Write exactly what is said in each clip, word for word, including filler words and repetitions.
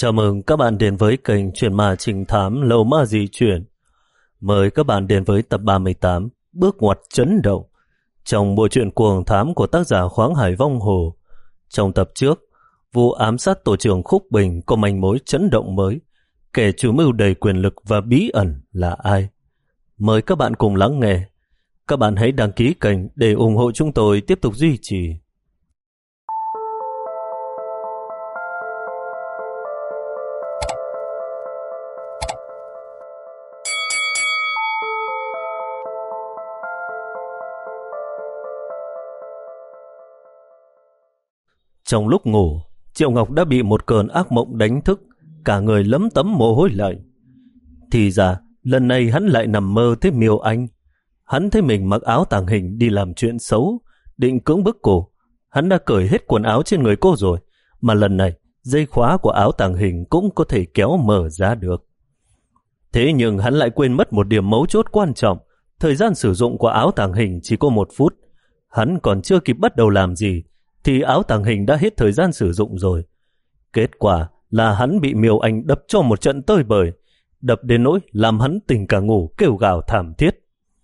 Chào mừng các bạn đến với kênh Truyện Ma Trinh Thám Lầu Ma Di Chuyển. Mời các bạn đến với tập ba mươi tám, Bước ngoặt chấn động, trong bộ truyện cuồng thám của tác giả Khoáng Hải Vong Hồ. Trong tập trước, vụ ám sát tổ trưởng Khúc Bình có manh mối chấn động mới. Kẻ chủ mưu đầy quyền lực và bí ẩn là ai? Mời các bạn cùng lắng nghe. Các bạn hãy đăng ký kênh để ủng hộ chúng tôi tiếp tục duy trì. Trong lúc ngủ, Triệu Ngọc đã bị một cơn ác mộng đánh thức, cả người lấm tấm mồ hôi lạnh. Thì ra, lần này hắn lại nằm mơ thấy Miêu Anh. Hắn thấy mình mặc áo tàng hình đi làm chuyện xấu, định cưỡng bức cô. Hắn đã cởi hết quần áo trên người cô rồi, mà lần này dây khóa của áo tàng hình cũng có thể kéo mở ra được. Thế nhưng hắn lại quên mất một điểm mấu chốt quan trọng. Thời gian sử dụng của áo tàng hình chỉ có một phút. Hắn còn chưa kịp bắt đầu làm gì thì áo tàng hình đã hết thời gian sử dụng rồi. Kết quả là hắn bị Miêu Anh đập cho một trận tơi bời, đập đến nỗi làm hắn tỉnh cả ngủ kêu gào thảm thiết.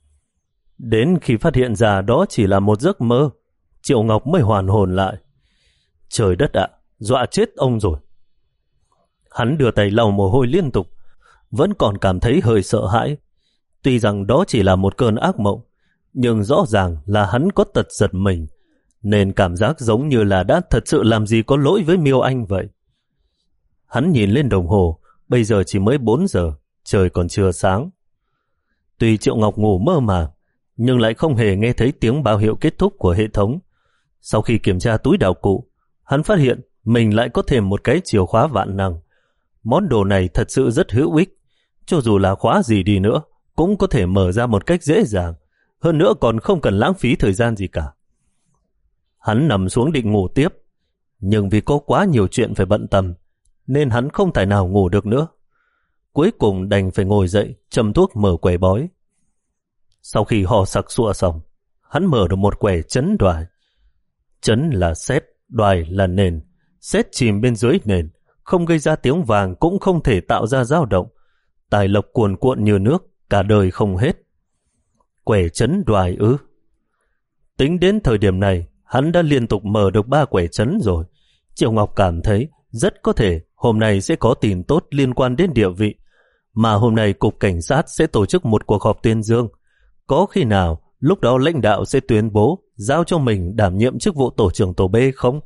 Đến khi phát hiện ra đó chỉ là một giấc mơ, Triệu Ngọc mới hoàn hồn lại. Trời đất ạ, dọa chết ông rồi. Hắn đưa tay lau mồ hôi liên tục, vẫn còn cảm thấy hơi sợ hãi. Tuy rằng đó chỉ là một cơn ác mộng, nhưng rõ ràng là hắn có tật giật mình, nên cảm giác giống như là đã thật sự làm gì có lỗi với Miêu Anh vậy. Hắn nhìn lên đồng hồ, bây giờ chỉ mới bốn giờ, trời còn chưa sáng. Tuy Triệu Ngọc ngủ mơ màng, nhưng lại không hề nghe thấy tiếng báo hiệu kết thúc của hệ thống. Sau khi kiểm tra túi đạo cụ, hắn phát hiện mình lại có thêm một cái chìa khóa vạn năng. Món đồ này thật sự rất hữu ích, cho dù là khóa gì đi nữa, cũng có thể mở ra một cách dễ dàng, hơn nữa còn không cần lãng phí thời gian gì cả. Hắn nằm xuống định ngủ tiếp, nhưng vì có quá nhiều chuyện phải bận tâm, nên hắn không thể nào ngủ được nữa. Cuối cùng đành phải ngồi dậy, châm thuốc mở quẻ bói. Sau khi ho sặc sụa xong, hắn mở được một quẻ chấn đoài. Chấn là sét, đoài là nền. Sét chìm bên dưới nền, không gây ra tiếng vàng cũng không thể tạo ra dao động. Tài lộc cuồn cuộn như nước, cả đời không hết. Quẻ chấn đoài ư? Tính đến thời điểm này, hắn đã liên tục mở được ba quẻ chấn rồi. Triệu Ngọc cảm thấy rất có thể hôm nay sẽ có tin tốt liên quan đến địa vị, mà hôm nay Cục Cảnh sát sẽ tổ chức một cuộc họp tuyên dương. Có khi nào lúc đó lãnh đạo sẽ tuyên bố giao cho mình đảm nhiệm chức vụ tổ trưởng tổ B không?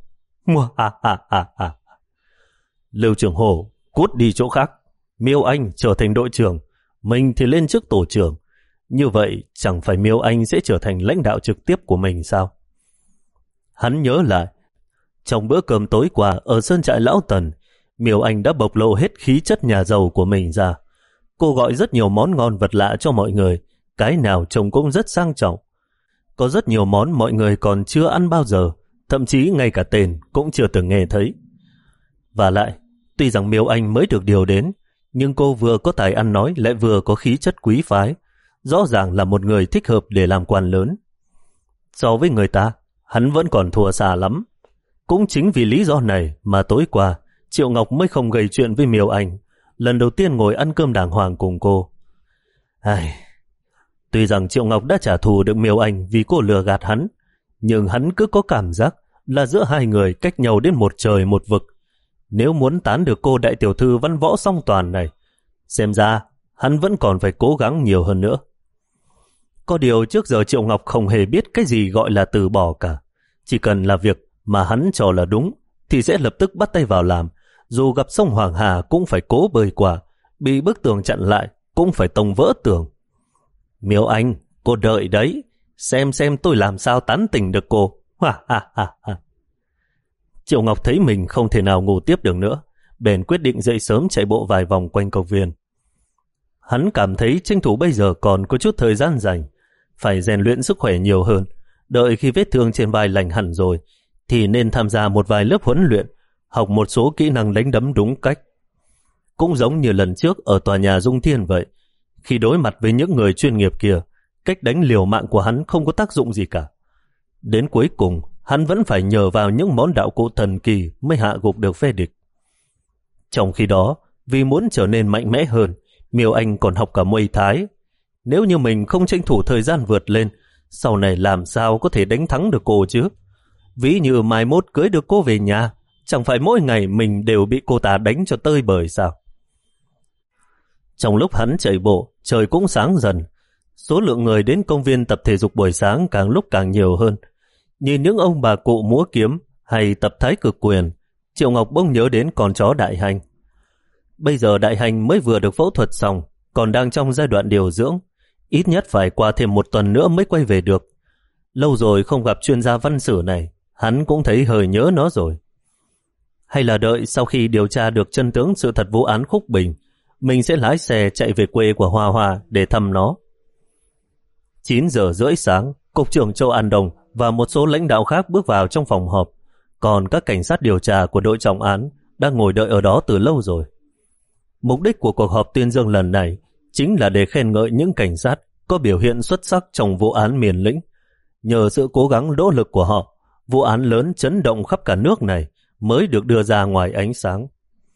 Lưu Trường Hồ, cút đi chỗ khác. Miêu Anh trở thành đội trưởng, mình thì lên chức tổ trưởng. Như vậy chẳng phải Miêu Anh sẽ trở thành lãnh đạo trực tiếp của mình sao? Hắn nhớ lại, trong bữa cơm tối qua ở sơn trại Lão Tần, Miêu Anh đã bộc lộ hết khí chất nhà giàu của mình ra. Cô gọi rất nhiều món ngon vật lạ cho mọi người, cái nào trông cũng rất sang trọng. Có rất nhiều món mọi người còn chưa ăn bao giờ, thậm chí ngay cả tên cũng chưa từng nghe thấy. Và lại, tuy rằng Miêu Anh mới được điều đến, nhưng cô vừa có tài ăn nói lại vừa có khí chất quý phái, rõ ràng là một người thích hợp để làm quan lớn. So với người ta, hắn vẫn còn thua xa lắm. Cũng chính vì lý do này mà tối qua Triệu Ngọc mới không gây chuyện với Miêu Anh, lần đầu tiên ngồi ăn cơm đàng hoàng cùng cô. Ai... Tuy rằng Triệu Ngọc đã trả thù được Miêu Anh vì cô lừa gạt hắn, nhưng hắn cứ có cảm giác là giữa hai người cách nhau đến một trời một vực. Nếu muốn tán được cô đại tiểu thư văn võ song toàn này, xem ra hắn vẫn còn phải cố gắng nhiều hơn nữa. Có điều trước giờ Triệu Ngọc không hề biết cái gì gọi là từ bỏ cả. Chỉ cần là việc mà hắn cho là đúng thì sẽ lập tức bắt tay vào làm. Dù gặp sông Hoàng Hà cũng phải cố bơi qua, bị bức tường chặn lại cũng phải tông vỡ tường. Miêu Anh, cô đợi đấy, xem xem tôi làm sao tán tỉnh được cô. Ha ha ha ha. Triệu Ngọc thấy mình không thể nào ngủ tiếp được nữa, bèn quyết định dậy sớm chạy bộ vài vòng quanh công viên. Hắn cảm thấy tranh thủ bây giờ còn có chút thời gian rảnh, phải rèn luyện sức khỏe nhiều hơn. Đợi khi vết thương trên vai lành hẳn rồi, thì nên tham gia một vài lớp huấn luyện, học một số kỹ năng đánh đấm đúng cách. Cũng giống như lần trước ở tòa nhà Dung Thiên vậy, khi đối mặt với những người chuyên nghiệp kia, cách đánh liều mạng của hắn không có tác dụng gì cả. Đến cuối cùng, hắn vẫn phải nhờ vào những món đạo cụ thần kỳ mới hạ gục được phe địch. Trong khi đó, vì muốn trở nên mạnh mẽ hơn, Miêu Anh còn học cả Muay Thái. Nếu như mình không tranh thủ thời gian vượt lên, sau này làm sao có thể đánh thắng được cô chứ? Ví như mai mốt cưới được cô về nhà, chẳng phải mỗi ngày mình đều bị cô ta đánh cho tơi bời sao? Trong lúc hắn chạy bộ, trời cũng sáng dần. Số lượng người đến công viên tập thể dục buổi sáng càng lúc càng nhiều hơn. Nhìn những ông bà cụ múa kiếm hay tập thái cực quyền, Triệu Ngọc bỗng nhớ đến con chó Đại Hành. Bây giờ Đại Hành mới vừa được phẫu thuật xong, còn đang trong giai đoạn điều dưỡng. Ít nhất phải qua thêm một tuần nữa mới quay về được. Lâu rồi không gặp chuyên gia văn sử này, hắn cũng thấy hơi nhớ nó rồi. Hay là đợi sau khi điều tra được chân tướng sự thật vụ án Khúc Bình, mình sẽ lái xe chạy về quê của Hoa Hoa để thăm nó. chín giờ rưỡi sáng, Cục trưởng Châu An Đồng và một số lãnh đạo khác bước vào trong phòng họp, còn các cảnh sát điều tra của đội trọng án đang ngồi đợi ở đó từ lâu rồi. Mục đích của cuộc họp tuyên dương lần này chính là để khen ngợi những cảnh sát có biểu hiện xuất sắc trong vụ án Miền Lĩnh. Nhờ sự cố gắng nỗ lực của họ, vụ án lớn chấn động khắp cả nước này mới được đưa ra ngoài ánh sáng.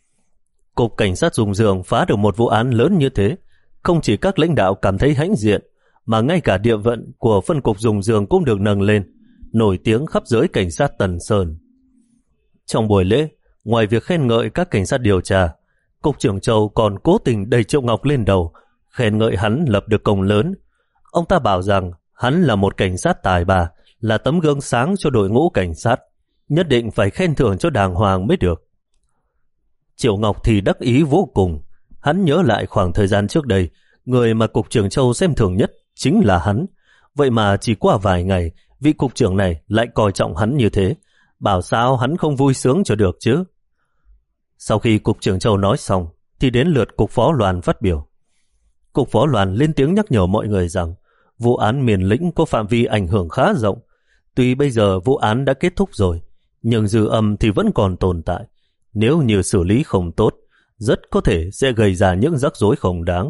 Cục Cảnh sát Dùng Giường phá được một vụ án lớn như thế, không chỉ các lãnh đạo cảm thấy hãnh diện, mà ngay cả địa vận của phân cục Dùng Giường cũng được nâng lên, nổi tiếng khắp giới cảnh sát Tần Sơn. Trong buổi lễ, ngoài việc khen ngợi các cảnh sát điều tra, Cục trưởng Châu còn cố tình đẩy Triệu Ngọc lên đầu, khen ngợi hắn lập được công lớn. Ông ta bảo rằng hắn là một cảnh sát tài ba, là tấm gương sáng cho đội ngũ cảnh sát, nhất định phải khen thưởng cho đàng hoàng mới được. Triệu Ngọc thì đắc ý vô cùng. Hắn nhớ lại khoảng thời gian trước đây, người mà Cục trưởng Châu xem thường nhất chính là hắn. Vậy mà chỉ qua vài ngày, vị cục trưởng này lại coi trọng hắn như thế. Bảo sao hắn không vui sướng cho được chứ? Sau khi Cục trưởng Châu nói xong, thì đến lượt Cục Phó Loan phát biểu. Cục Phó Loan lên tiếng nhắc nhở mọi người rằng vụ án Miền Lĩnh có phạm vi ảnh hưởng khá rộng. Tuy bây giờ vụ án đã kết thúc rồi, nhưng dư âm thì vẫn còn tồn tại. Nếu như xử lý không tốt, rất có thể sẽ gây ra những rắc rối không đáng.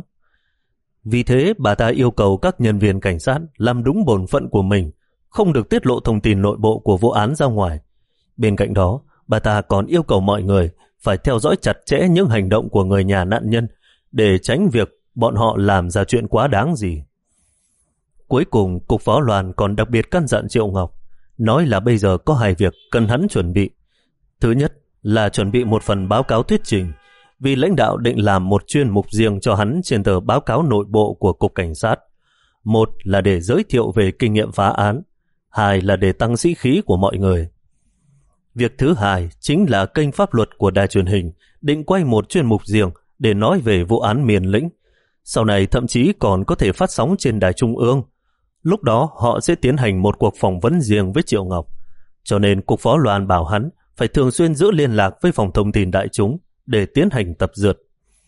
Vì thế, bà ta yêu cầu các nhân viên cảnh sát làm đúng bổn phận của mình, không được tiết lộ thông tin nội bộ của vụ án ra ngoài. Bên cạnh đó, bà ta còn yêu cầu mọi người phải theo dõi chặt chẽ những hành động của người nhà nạn nhân để tránh việc bọn họ làm ra chuyện quá đáng gì. Cuối cùng, Cục Phó Loan còn đặc biệt căn dặn Triệu Ngọc, nói là bây giờ có hai việc cần hắn chuẩn bị. Thứ nhất là chuẩn bị một phần báo cáo thuyết trình, vì lãnh đạo định làm một chuyên mục riêng cho hắn trên tờ báo cáo nội bộ của Cục Cảnh sát. Một là để giới thiệu về kinh nghiệm phá án, hai là để tăng sĩ khí của mọi người. Việc thứ hai chính là kênh pháp luật của đài truyền hình định quay một chuyên mục riêng để nói về vụ án Miền Lĩnh. Sau này thậm chí còn có thể phát sóng trên đài trung ương. Lúc đó họ sẽ tiến hành một cuộc phỏng vấn riêng với Triệu Ngọc. Cho nên Cục Phó Loan bảo hắn phải thường xuyên giữ liên lạc với phòng thông tin đại chúng để tiến hành tập dượt.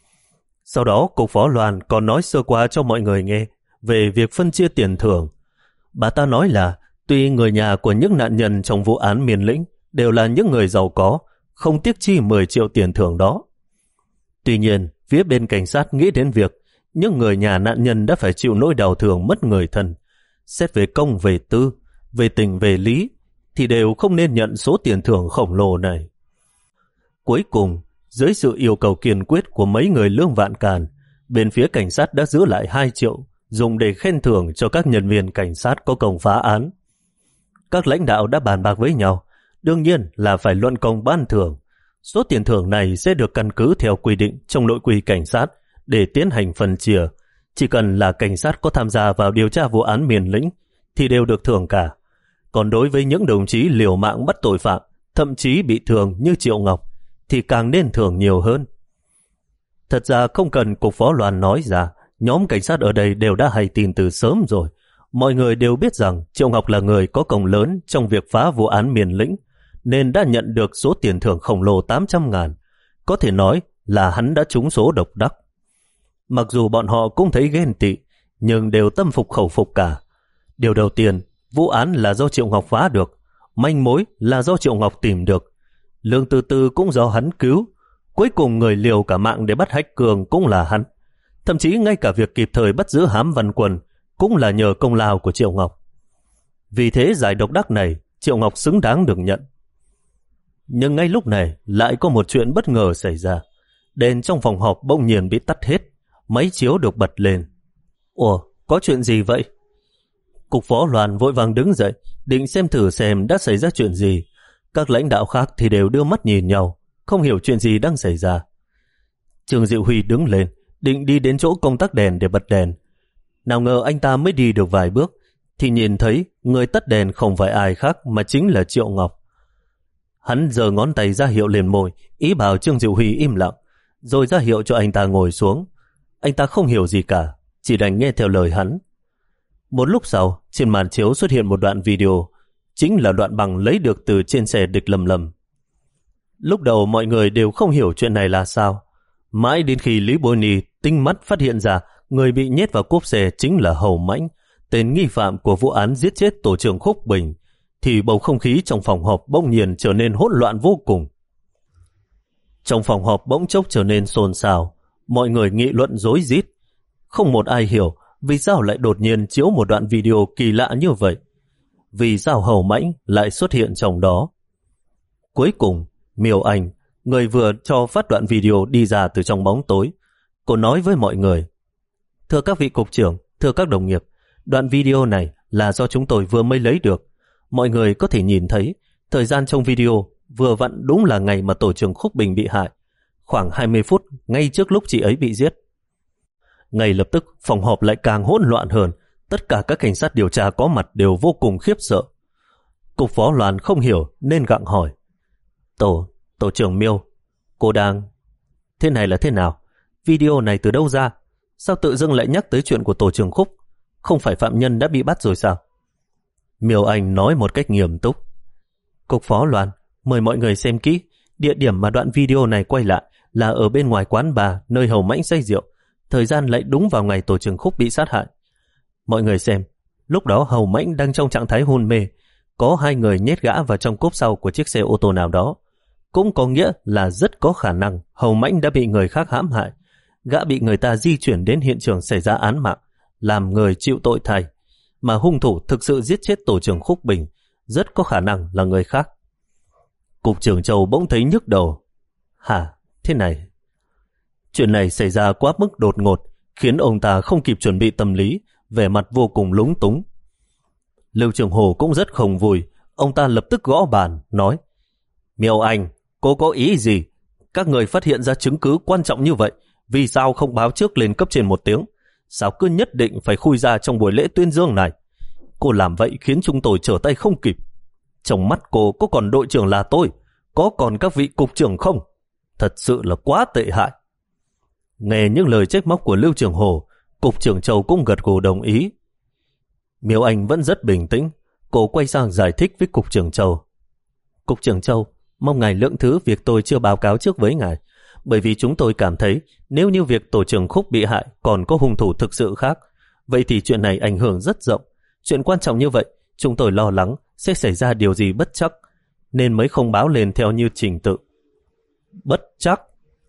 Sau đó Cục Phó Loan còn nói sơ qua cho mọi người nghe về việc phân chia tiền thưởng. Bà ta nói là tuy người nhà của những nạn nhân trong vụ án Miền Lĩnh đều là những người giàu có, không tiếc chi mười triệu tiền thưởng đó. Tuy nhiên, phía bên cảnh sát nghĩ đến việc những người nhà nạn nhân đã phải chịu nỗi đau thương mất người thân. Xét về công về tư, về tình về lý, thì đều không nên nhận số tiền thưởng khổng lồ này. Cuối cùng, dưới sự yêu cầu kiên quyết của mấy người lương vạn càn, bên phía cảnh sát đã giữ lại hai triệu, dùng để khen thưởng cho các nhân viên cảnh sát có công phá án. Các lãnh đạo đã bàn bạc với nhau, đương nhiên là phải luận công ban thưởng. Số tiền thưởng này sẽ được căn cứ theo quy định trong nội quy cảnh sát để tiến hành phân chia. Chỉ cần là cảnh sát có tham gia vào điều tra vụ án Miền Lĩnh thì đều được thưởng cả. Còn đối với những đồng chí liều mạng bắt tội phạm, thậm chí bị thương như Triệu Ngọc, thì càng nên thưởng nhiều hơn. Thật ra không cần Cục Phó Loan nói ra, nhóm cảnh sát ở đây đều đã hay tin từ sớm rồi. Mọi người đều biết rằng Triệu Ngọc là người có công lớn trong việc phá vụ án Miền Lĩnh, nên đã nhận được số tiền thưởng khổng lồ tám trăm ngàn. Có thể nói là hắn đã trúng số độc đắc. Mặc dù bọn họ cũng thấy ghen tị, nhưng đều tâm phục khẩu phục cả. Điều đầu tiên, vụ án là do Triệu Ngọc phá được, manh mối là do Triệu Ngọc tìm được, Lương Tư Tư cũng do hắn cứu. Cuối cùng người liều cả mạng để bắt Hách Cường cũng là hắn. Thậm chí ngay cả việc kịp thời bắt giữ Hám Văn Quân cũng là nhờ công lao của Triệu Ngọc. Vì thế giải độc đắc này Triệu Ngọc xứng đáng được nhận. Nhưng ngay lúc này lại có một chuyện bất ngờ xảy ra. Đèn trong phòng họp bỗng nhiên bị tắt hết, máy chiếu được bật lên. Ủa, có chuyện gì vậy? Cục phó Loan vội vàng đứng dậy, định xem thử xem đã xảy ra chuyện gì. Các lãnh đạo khác thì đều đưa mắt nhìn nhau, không hiểu chuyện gì đang xảy ra. Trương Diệu Huy đứng lên, định đi đến chỗ công tắc đèn để bật đèn. Nào ngờ anh ta mới đi được vài bước, thì nhìn thấy người tắt đèn không phải ai khác mà chính là Triệu Ngọc. Hắn giơ ngón tay ra hiệu liền môi, ý bảo Trương Diệu Huy im lặng, rồi ra hiệu cho anh ta ngồi xuống. Anh ta không hiểu gì cả, chỉ đành nghe theo lời hắn. Một lúc sau, trên màn chiếu xuất hiện một đoạn video, chính là đoạn băng lấy được từ trên xe địch Lâm Lâm. Lúc đầu mọi người đều không hiểu chuyện này là sao, mãi đến khi Lý Bôi Ni tinh mắt phát hiện ra người bị nhét vào cốp xe chính là Hầu Mãnh, tên nghi phạm của vụ án giết chết tổ trưởng Khúc Bình, thì bầu không khí trong phòng họp bỗng nhiên trở nên hỗn loạn vô cùng. Trong phòng họp bỗng chốc trở nên xôn xao, mọi người nghị luận rối rít, không một ai hiểu vì sao lại đột nhiên chiếu một đoạn video kỳ lạ như vậy. Vì sao Hầu Mãnh lại xuất hiện trong đó? Cuối cùng, Miêu Anh, người vừa cho phát đoạn video đi ra từ trong bóng tối. Cô nói với mọi người: Thưa các vị cục trưởng, thưa các đồng nghiệp, đoạn video này là do chúng tôi vừa mới lấy được. Mọi người có thể nhìn thấy, thời gian trong video vừa vặn đúng là ngày mà tổ trưởng Khúc Bình bị hại, khoảng hai mươi phút ngay trước lúc chị ấy bị giết. Ngay lập tức, phòng họp lại càng hỗn loạn hơn, tất cả các cảnh sát điều tra có mặt đều vô cùng khiếp sợ. Cục phó Loan không hiểu nên gặng hỏi: Tổ, tổ trưởng Miêu, cô đang... Thế này là thế nào? Video này từ đâu ra? Sao tự dưng lại nhắc tới chuyện của tổ trưởng Khúc? Không phải phạm nhân đã bị bắt rồi sao? Miêu Anh nói một cách nghiêm túc: Cục phó Loan, mời mọi người xem kỹ. Địa điểm mà đoạn video này quay lại là ở bên ngoài quán bar nơi Hầu Mãnh say rượu. Thời gian lại đúng vào ngày tổ trưởng Khúc bị sát hại. Mọi người xem, lúc đó Hầu Mãnh đang trong trạng thái hôn mê. Có hai người nhét gã vào trong cốp sau của chiếc xe ô tô nào đó. Cũng có nghĩa là rất có khả năng Hầu Mãnh đã bị người khác hãm hại. Gã bị người ta di chuyển đến hiện trường xảy ra án mạng, làm người chịu tội thay. Mà hung thủ thực sự giết chết tổ trưởng Khúc Bình rất có khả năng là người khác. Cục trưởng Châu bỗng thấy nhức đầu. Hả? Thế này? Chuyện này xảy ra quá mức đột ngột, khiến ông ta không kịp chuẩn bị tâm lý, vẻ mặt vô cùng lúng túng. Lưu Trường Hồ cũng rất không vui, ông ta lập tức gõ bàn, nói: Miêu Anh, cô có ý gì? Các người phát hiện ra chứng cứ quan trọng như vậy, vì sao không báo trước lên cấp trên một tiếng? Sao cứ nhất định phải khui ra trong buổi lễ tuyên dương này? Cô làm vậy khiến chúng tôi trở tay không kịp. Trong mắt cô có còn đội trưởng là tôi, có còn các vị cục trưởng không? Thật sự là quá tệ hại. Nghe những lời trách móc của Lưu Trường Hồ, cục trưởng Châu cũng gật gù đồng ý. Miêu Anh vẫn rất bình tĩnh, cô quay sang giải thích với cục trưởng Châu. Cục trưởng Châu, mong ngài lượng thứ việc tôi chưa báo cáo trước với ngài, bởi vì chúng tôi cảm thấy nếu như việc tổ trưởng Khúc bị hại còn có hung thủ thực sự khác, vậy thì chuyện này ảnh hưởng rất rộng. Chuyện quan trọng như vậy, chúng tôi lo lắng sẽ xảy ra điều gì bất trắc, nên mới không báo lên theo như trình tự. Bất trắc?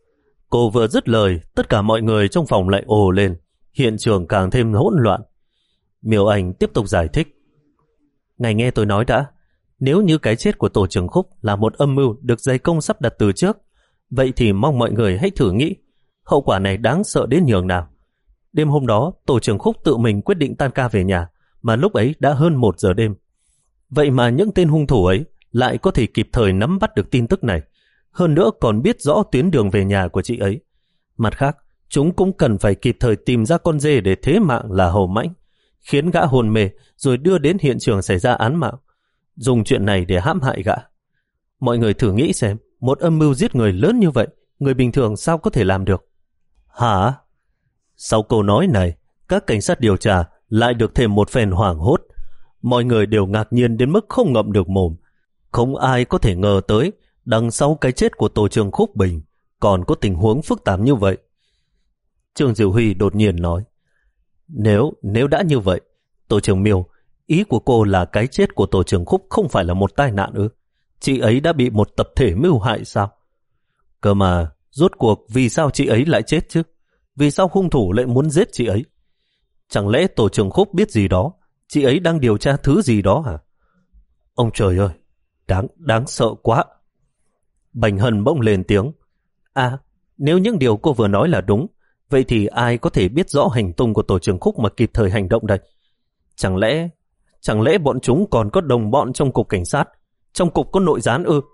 Cô vừa dứt lời, tất cả mọi người trong phòng lại ồ lên, hiện trường càng thêm hỗn loạn. Miêu Anh tiếp tục giải thích. Ngài nghe tôi nói đã, nếu như cái chết của tổ trưởng Khúc là một âm mưu được dày công sắp đặt từ trước, vậy thì mong mọi người hãy thử nghĩ, hậu quả này đáng sợ đến nhường nào. Đêm hôm đó, tổ trưởng Khúc tự mình quyết định tan ca về nhà, mà lúc ấy đã hơn một giờ đêm. Vậy mà những tên hung thủ ấy lại có thể kịp thời nắm bắt được tin tức này, hơn nữa còn biết rõ tuyến đường về nhà của chị ấy. Mặt khác, chúng cũng cần phải kịp thời tìm ra con dê để thế mạng là Hầu Mãnh, khiến gã hồn mê rồi đưa đến hiện trường xảy ra án mạng, dùng chuyện này để hãm hại gã. Mọi người thử nghĩ xem, một âm mưu giết người lớn như vậy, người bình thường sao có thể làm được? Hả? Sau câu nói này, các cảnh sát điều tra lại được thêm một phen hoảng hốt. Mọi người đều ngạc nhiên đến mức không ngậm được mồm. Không ai có thể ngờ tới đằng sau cái chết của tổ trưởng Khúc Bình còn có tình huống phức tạp như vậy. Trương Diệu Huy đột nhiên nói: Nếu, nếu đã như vậy, tổ trưởng Miêu, ý của cô là cái chết của tổ trưởng Khúc không phải là một tai nạn ư? Chị ấy đã bị một tập thể mưu hại sao? Cơ mà, rốt cuộc vì sao chị ấy lại chết chứ? Vì sao hung thủ lại muốn giết chị ấy? Chẳng lẽ tổ trưởng Khúc biết gì đó? Chị ấy đang điều tra thứ gì đó hả? Ông trời ơi, đáng, đáng sợ quá. Bành Hân bỗng lên tiếng: À, Nếu những điều cô vừa nói là đúng, vậy thì ai có thể biết rõ hành tung của tổ trưởng Khúc mà kịp thời hành động đây? Chẳng lẽ, chẳng lẽ bọn chúng còn có đồng bọn trong cục cảnh sát? Trong cục có nội gián ư?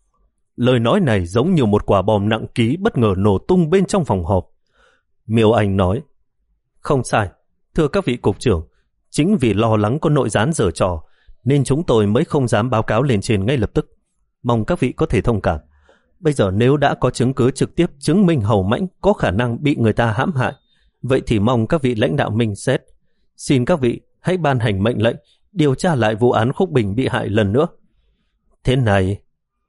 Lời nói này giống như một quả bom nặng ký bất ngờ nổ tung bên trong phòng họp. Miêu Anh nói, không sai, thưa các vị cục trưởng, chính vì lo lắng có nội gián giở trò, nên chúng tôi mới không dám báo cáo lên trên ngay lập tức. Mong các vị có thể thông cảm. Bây giờ nếu đã có chứng cứ trực tiếp chứng minh Hầu Mãnh có khả năng bị người ta hãm hại, vậy thì mong các vị lãnh đạo minh xét. Xin các vị hãy ban hành mệnh lệnh điều tra lại vụ án Khúc Bình bị hại lần nữa. Thế này,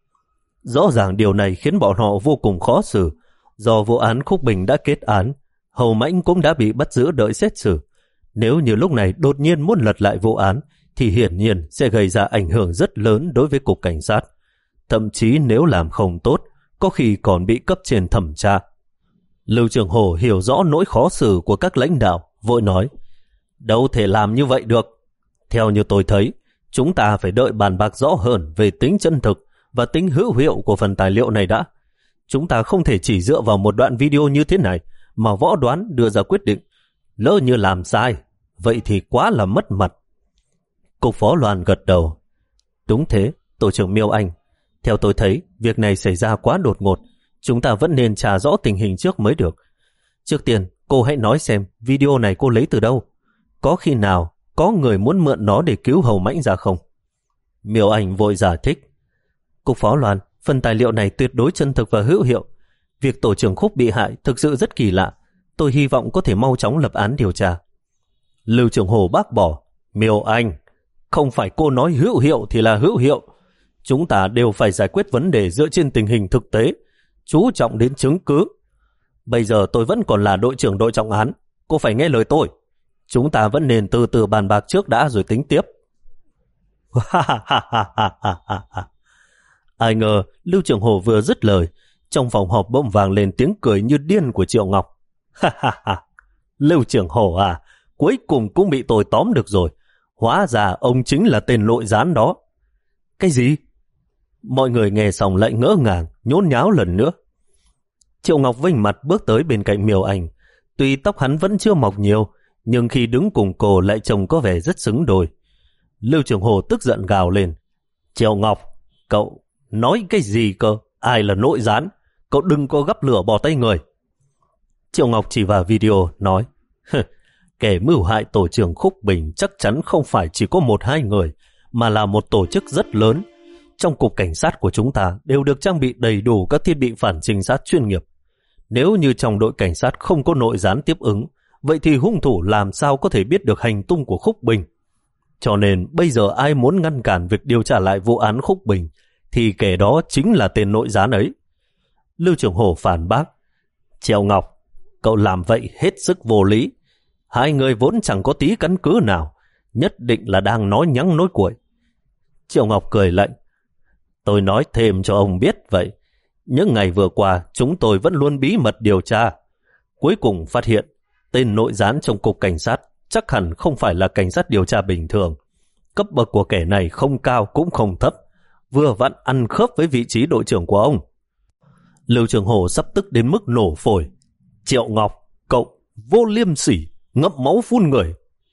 rõ ràng điều này khiến bọn họ vô cùng khó xử. Do vụ án Khúc Bình đã kết án, Hầu Mãnh cũng đã bị bắt giữ đợi xét xử. Nếu như lúc này đột nhiên muốn lật lại vụ án, thì hiển nhiên sẽ gây ra ảnh hưởng rất lớn đối với cục cảnh sát. Thậm chí nếu làm không tốt, có khi còn bị cấp trên thẩm tra. Lưu Trường Hổ hiểu rõ nỗi khó xử của các lãnh đạo, vội nói, đâu thể làm như vậy được. Theo như tôi thấy, chúng ta phải đợi bàn bạc rõ hơn về tính chân thực và tính hữu hiệu của phần tài liệu này đã. Chúng ta không thể chỉ dựa vào một đoạn video như thế này mà võ đoán đưa ra quyết định. Lỡ như làm sai, vậy thì quá là mất mặt. Cục Phó Loan gật đầu. Đúng thế, tổ trưởng Miêu Anh. Theo tôi thấy, việc này xảy ra quá đột ngột. Chúng ta vẫn nên trả rõ tình hình trước mới được. Trước tiên, cô hãy nói xem video này cô lấy từ đâu. Có khi nào có người muốn mượn nó để cứu Hầu Mãnh ra không? Miêu Anh vội giải thích. Cục Phó Loan, phần tài liệu này tuyệt đối chân thực và hữu hiệu. Việc tổ trưởng Khúc bị hại thực sự rất kỳ lạ. Tôi hy vọng có thể mau chóng lập án điều tra. Lưu Trường Hổ bác bỏ. Miêu Anh, không phải cô nói hữu hiệu thì là hữu hiệu. Chúng ta đều phải giải quyết vấn đề dựa trên tình hình thực tế, chú trọng đến chứng cứ. Bây giờ tôi vẫn còn là đội trưởng đội trọng án, cô phải nghe lời tôi. Chúng ta vẫn nên từ từ bàn bạc trước đã rồi tính tiếp. Ai ngờ Lưu Trường Hổ vừa dứt lời, trong phòng họp bỗng vang lên tiếng cười như điên của Triệu Ngọc. Lưu Trường Hổ à, cuối cùng cũng bị tôi tóm được rồi. Hóa ra ông chính là tên nội gián đó. Cái gì? Mọi người nghe xong lại ngỡ ngàng, nhốn nháo lần nữa. Triệu Ngọc vênh mặt bước tới bên cạnh Miêu Anh. Tuy tóc hắn vẫn chưa mọc nhiều, nhưng khi đứng cùng cô lại trông có vẻ rất xứng đôi. Lưu Trường Hồ tức giận gào lên. Triệu Ngọc, cậu nói cái gì cơ? Ai là nội gián? Cậu đừng có gắp lửa bỏ tay người. Triệu Ngọc chỉ vào video nói, kẻ mưu hại tổ trưởng Khúc Bình chắc chắn không phải chỉ có một hai người, mà là một tổ chức rất lớn. Trong cục cảnh sát của chúng ta đều được trang bị đầy đủ các thiết bị phản trinh sát chuyên nghiệp. Nếu như trong đội cảnh sát không có nội gián tiếp ứng, vậy thì hung thủ làm sao có thể biết được hành tung của Khúc Bình? Cho nên bây giờ ai muốn ngăn cản việc điều tra lại vụ án Khúc Bình, thì kẻ đó chính là tên nội gián ấy. Lưu Trường Hổ phản bác. Triệu Ngọc, cậu làm vậy hết sức vô lý. Hai người vốn chẳng có tí căn cứ nào, nhất định là đang nói nhăng nói cuội. Triệu Ngọc cười lạnh. Tôi nói thêm cho ông biết vậy. Những ngày vừa qua, chúng tôi vẫn luôn bí mật điều tra. Cuối cùng phát hiện, tên nội gián trong cục cảnh sát chắc hẳn không phải là cảnh sát điều tra bình thường. Cấp bậc của kẻ này không cao cũng không thấp, vừa vặn ăn khớp với vị trí đội trưởng của ông. Lưu Trường Hổ sắp tức đến mức nổ phổi. Triệu Ngọc, cậu vô liêm sỉ, ngậm máu phun người.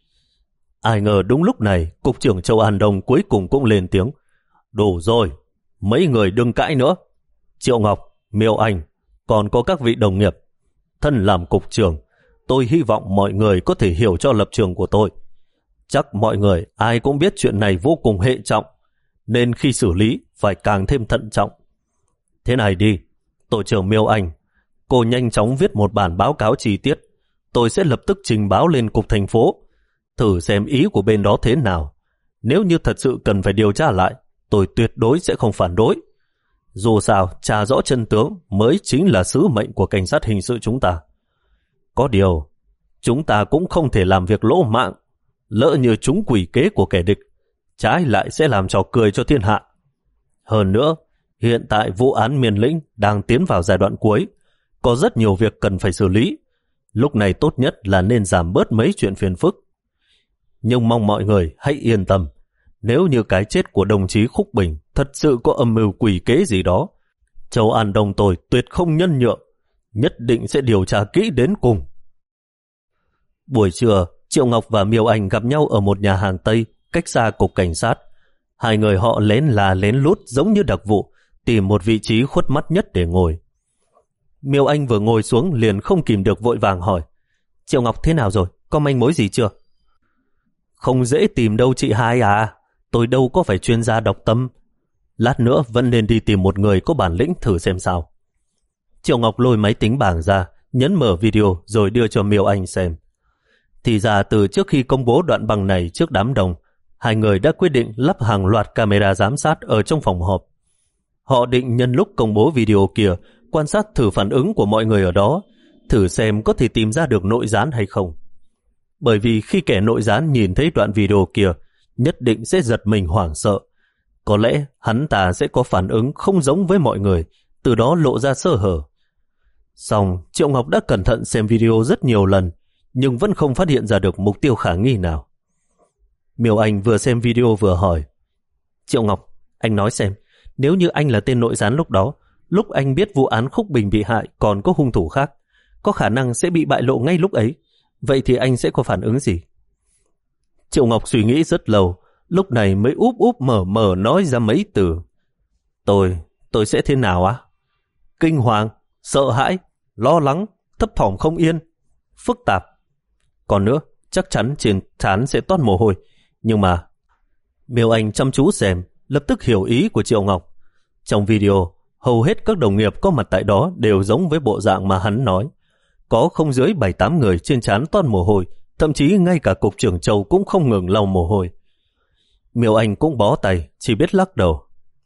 Ai ngờ đúng lúc này, cục trưởng Châu An Đông cuối cùng cũng lên tiếng. Đủ rồi, mấy người đừng cãi nữa. Triệu Ngọc, Miêu Anh, còn có các vị đồng nghiệp. Thân làm cục trưởng, tôi hy vọng mọi người có thể hiểu cho lập trường của tôi. Chắc mọi người ai cũng biết chuyện này vô cùng hệ trọng, nên khi xử lý phải càng thêm thận trọng. Thế này đi, tổ trưởng Miêu Anh, cô nhanh chóng viết một bản báo cáo chi tiết. Tôi sẽ lập tức trình báo lên cục thành phố, thử xem ý của bên đó thế nào. Nếu như thật sự cần phải điều tra lại, tôi tuyệt đối sẽ không phản đối. Dù sao, tra rõ chân tướng mới chính là sứ mệnh của cảnh sát hình sự chúng ta. Có điều, chúng ta cũng không thể làm việc lỗ mạng. Lỡ như chúng quỷ kế của kẻ địch, trái lại sẽ làm trò cười cho thiên hạ. Hơn nữa, hiện tại vụ án Miền Lĩnh đang tiến vào giai đoạn cuối, có rất nhiều việc cần phải xử lý. Lúc này tốt nhất là nên giảm bớt mấy chuyện phiền phức. Nhưng mong mọi người hãy yên tâm, nếu như cái chết của đồng chí Khúc Bình thật sự có âm mưu quỷ kế gì đó, Châu An Đông tôi tuyệt không nhân nhượng. nhất định sẽ điều tra kỹ đến cùng. Buổi trưa, Triệu Ngọc và Miêu Anh gặp nhau ở một nhà hàng Tây, cách xa cục cảnh sát. Hai người họ lén là lén lút giống như đặc vụ, tìm một vị trí khuất mắt nhất để ngồi. Miêu Anh vừa ngồi xuống liền không kìm được vội vàng hỏi, Triệu Ngọc thế nào rồi, có manh mối gì chưa? Không dễ tìm đâu chị hai à, tôi đâu có phải chuyên gia đọc tâm. Lát nữa vẫn nên đi tìm một người có bản lĩnh thử xem sao. Triệu Ngọc lôi máy tính bảng ra, nhấn mở video rồi đưa cho Miêu Anh xem. Thì ra từ trước khi công bố đoạn băng này trước đám đông, hai người đã quyết định lắp hàng loạt camera giám sát ở trong phòng họp. Họ định nhân lúc công bố video kia, quan sát thử phản ứng của mọi người ở đó, thử xem có thể tìm ra được nội gián hay không. Bởi vì khi kẻ nội gián nhìn thấy đoạn video kia, nhất định sẽ giật mình hoảng sợ. Có lẽ hắn ta sẽ có phản ứng không giống với mọi người, từ đó lộ ra sơ hở. Xong, Triệu Ngọc đã cẩn thận xem video rất nhiều lần, nhưng vẫn không phát hiện ra được mục tiêu khả nghi nào. Miêu Anh vừa xem video vừa hỏi, Triệu Ngọc, anh nói xem, nếu như anh là tên nội gián lúc đó, lúc anh biết vụ án Khúc Bình bị hại còn có hung thủ khác, có khả năng sẽ bị bại lộ ngay lúc ấy, vậy thì anh sẽ có phản ứng gì? Triệu Ngọc suy nghĩ rất lâu, lúc này mới úp úp mở mở nói ra mấy từ. Tôi, tôi sẽ thế nào á? Kinh hoàng, sợ hãi, lo lắng, thấp thỏm không yên, phức tạp. Còn nữa, chắc chắn trên trán sẽ toát mồ hôi. Nhưng mà, Miêu Anh chăm chú xem, lập tức hiểu ý của Triệu Ngọc. Trong video, hầu hết các đồng nghiệp có mặt tại đó đều giống với bộ dạng mà hắn nói. Có không dưới bảy tám người trên trán toát mồ hôi, thậm chí ngay cả cục trưởng Châu cũng không ngừng lau mồ hôi. Miêu Anh cũng bó tay, chỉ biết lắc đầu.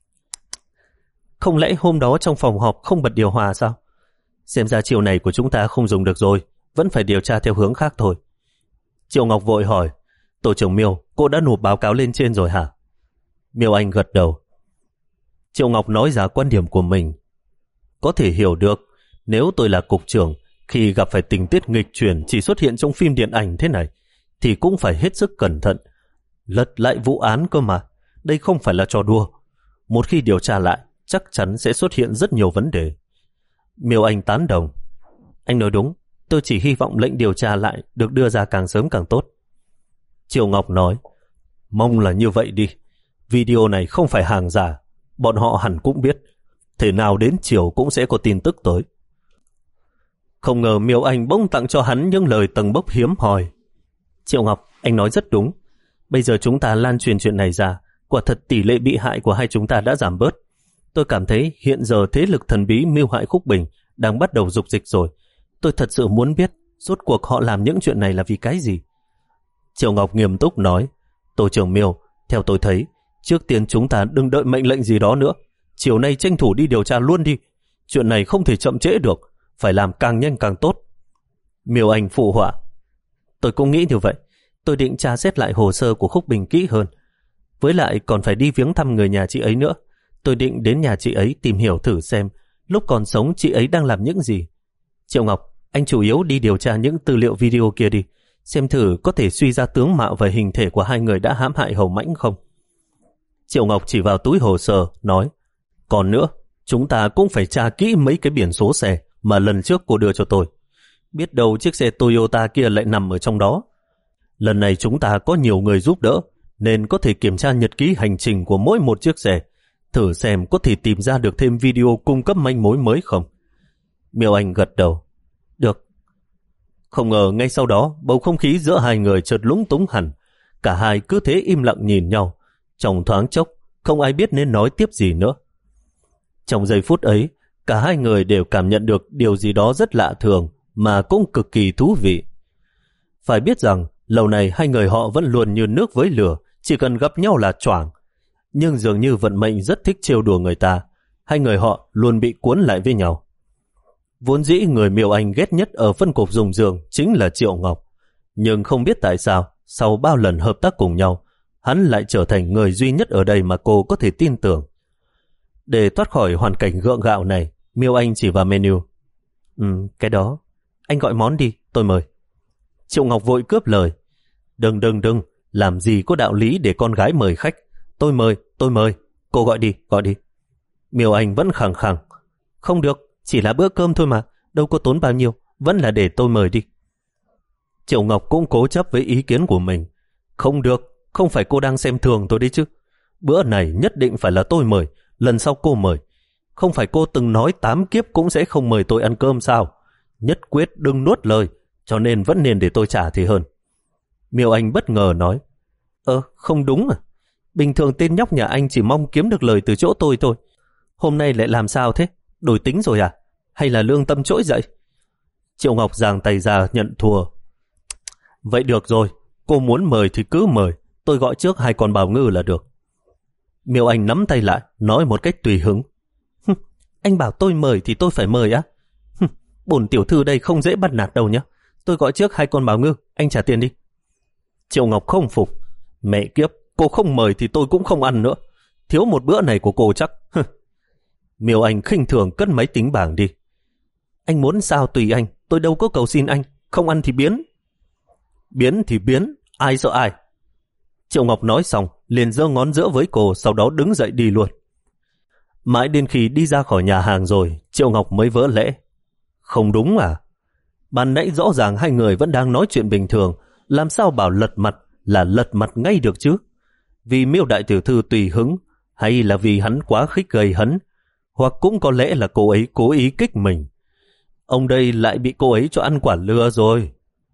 Không lẽ hôm đó trong phòng họp không bật điều hòa sao? Xem ra chiều này của chúng ta không dùng được rồi, vẫn phải điều tra theo hướng khác thôi. Triệu Ngọc vội hỏi, Tổ trưởng Miêu, cô đã nộp báo cáo lên trên rồi hả? Miêu Anh gật đầu. Triệu Ngọc nói ra quan điểm của mình. Có thể hiểu được, nếu tôi là cục trưởng, khi gặp phải tình tiết nghịch chuyển chỉ xuất hiện trong phim điện ảnh thế này, thì cũng phải hết sức cẩn thận. Lật lại vụ án cơ mà, đây không phải là trò đùa. Một khi điều tra lại, chắc chắn sẽ xuất hiện rất nhiều vấn đề. Miêu Anh tán đồng. Anh nói đúng, tôi chỉ hy vọng lệnh điều tra lại được đưa ra càng sớm càng tốt. Triệu Ngọc nói, mong là như vậy đi. Video này không phải hàng giả, bọn họ hẳn cũng biết. Thể nào đến chiều cũng sẽ có tin tức tới. Không ngờ Miêu Anh bỗng tặng cho hắn những lời tầng bốc hiếm hoi. Triệu Ngọc, anh nói rất đúng. Bây giờ chúng ta lan truyền chuyện này ra, quả thật tỷ lệ bị hại của hai chúng ta đã giảm bớt. Tôi cảm thấy hiện giờ thế lực thần bí mưu hại Khúc Bình đang bắt đầu dục dịch rồi. Tôi thật sự muốn biết rốt cuộc họ làm những chuyện này là vì cái gì. Triệu Ngọc nghiêm túc nói, Tổ trưởng Miêu, theo tôi thấy, trước tiên chúng ta đừng đợi mệnh lệnh gì đó nữa. Chiều nay tranh thủ đi điều tra luôn đi. Chuyện này không thể chậm trễ được, phải làm càng nhanh càng tốt. Miêu Anh phụ họa, tôi cũng nghĩ như vậy. Tôi định tra xét lại hồ sơ của Khúc Bình kỹ hơn. Với lại còn phải đi viếng thăm người nhà chị ấy nữa. Tôi định đến nhà chị ấy tìm hiểu thử xem lúc còn sống chị ấy đang làm những gì. Triệu Ngọc, anh chủ yếu đi điều tra những tư liệu video kia đi, xem thử có thể suy ra tướng mạo và hình thể của hai người đã hãm hại Hầu Mãnh không. Triệu Ngọc chỉ vào túi hồ sơ, nói, còn nữa, chúng ta cũng phải tra kỹ mấy cái biển số xe mà lần trước cô đưa cho tôi. Biết đâu chiếc xe Toyota kia lại nằm ở trong đó. Lần này chúng ta có nhiều người giúp đỡ, nên có thể kiểm tra nhật ký hành trình của mỗi một chiếc xe, thử xem có thể tìm ra được thêm video cung cấp manh mối mới không. Miêu Anh gật đầu. Được. Không ngờ ngay sau đó, bầu không khí giữa hai người chợt lúng túng hẳn. Cả hai cứ thế im lặng nhìn nhau. Trong thoáng chốc, không ai biết nên nói tiếp gì nữa. Trong giây phút ấy, cả hai người đều cảm nhận được điều gì đó rất lạ thường mà cũng cực kỳ thú vị. Phải biết rằng, lâu này hai người họ vẫn luôn như nước với lửa, chỉ cần gặp nhau là choảng. Nhưng dường như vận mệnh rất thích trêu đùa người ta. Hai người họ luôn bị cuốn lại với nhau. Vốn dĩ người Miêu Anh ghét nhất ở phân cục dùng giường chính là Triệu Ngọc. Nhưng không biết tại sao, sau bao lần hợp tác cùng nhau, hắn lại trở thành người duy nhất ở đây mà cô có thể tin tưởng. Để thoát khỏi hoàn cảnh gượng gạo này, Miêu Anh chỉ vào menu. Ừ, cái đó. Anh gọi món đi, tôi mời. Triệu Ngọc vội cướp lời. Đừng đừng đừng, làm gì có đạo lý để con gái mời khách. Tôi mời, tôi mời. Cô gọi đi, gọi đi. Miêu Anh vẫn khẳng khẳng. Không được, chỉ là bữa cơm thôi mà. đâu có tốn bao nhiêu, vẫn là để tôi mời đi. Triệu Ngọc cũng cố chấp với ý kiến của mình. Không được, không phải cô đang xem thường tôi đấy chứ. Bữa này nhất định phải là tôi mời, lần sau cô mời. Không phải cô từng nói tám kiếp cũng sẽ không mời tôi ăn cơm sao? Nhất quyết đừng nuốt lời, cho nên vẫn nên để tôi trả thì hơn. Miêu Anh bất ngờ nói, Ơ, không đúng à? Bình thường tên nhóc nhà anh chỉ mong kiếm được lời từ chỗ tôi thôi. Hôm nay lại làm sao thế? Đổi tính rồi à? Hay là lương tâm trỗi dậy? Triệu Ngọc giang tay ra nhận thua. Vậy được rồi, cô muốn mời thì cứ mời, tôi gọi trước hai con bào ngư là được. Miêu Anh nắm tay lại, nói một cách tùy hứng. Anh bảo tôi mời thì tôi phải mời á? Bổn tiểu thư đây không dễ bắt nạt đâu nhé. Tôi gọi trước hai con bào ngư, anh trả tiền đi. Triệu Ngọc không phục. Mẹ kiếp, cô không mời thì tôi cũng không ăn nữa. Thiếu một bữa này của cô chắc. Miêu Anh khinh thường cất máy tính bảng đi. Anh muốn sao tùy anh, tôi đâu có cầu xin anh. Không ăn thì biến. Biến thì biến, ai sợ ai. Triệu Ngọc nói xong, liền giơ ngón giữa với cô, sau đó đứng dậy đi luôn. Mãi đến khi đi ra khỏi nhà hàng rồi, Triệu Ngọc mới vỡ lẽ. Không đúng à? Ban nãy rõ ràng hai người vẫn đang nói chuyện bình thường, làm sao bảo lật mặt là lật mặt ngay được chứ? Vì Miêu đại tiểu thư tùy hứng, hay là vì hắn quá khích gây hấn, hoặc cũng có lẽ là cô ấy cố ý kích mình. Ông đây lại bị cô ấy cho ăn quả lừa rồi.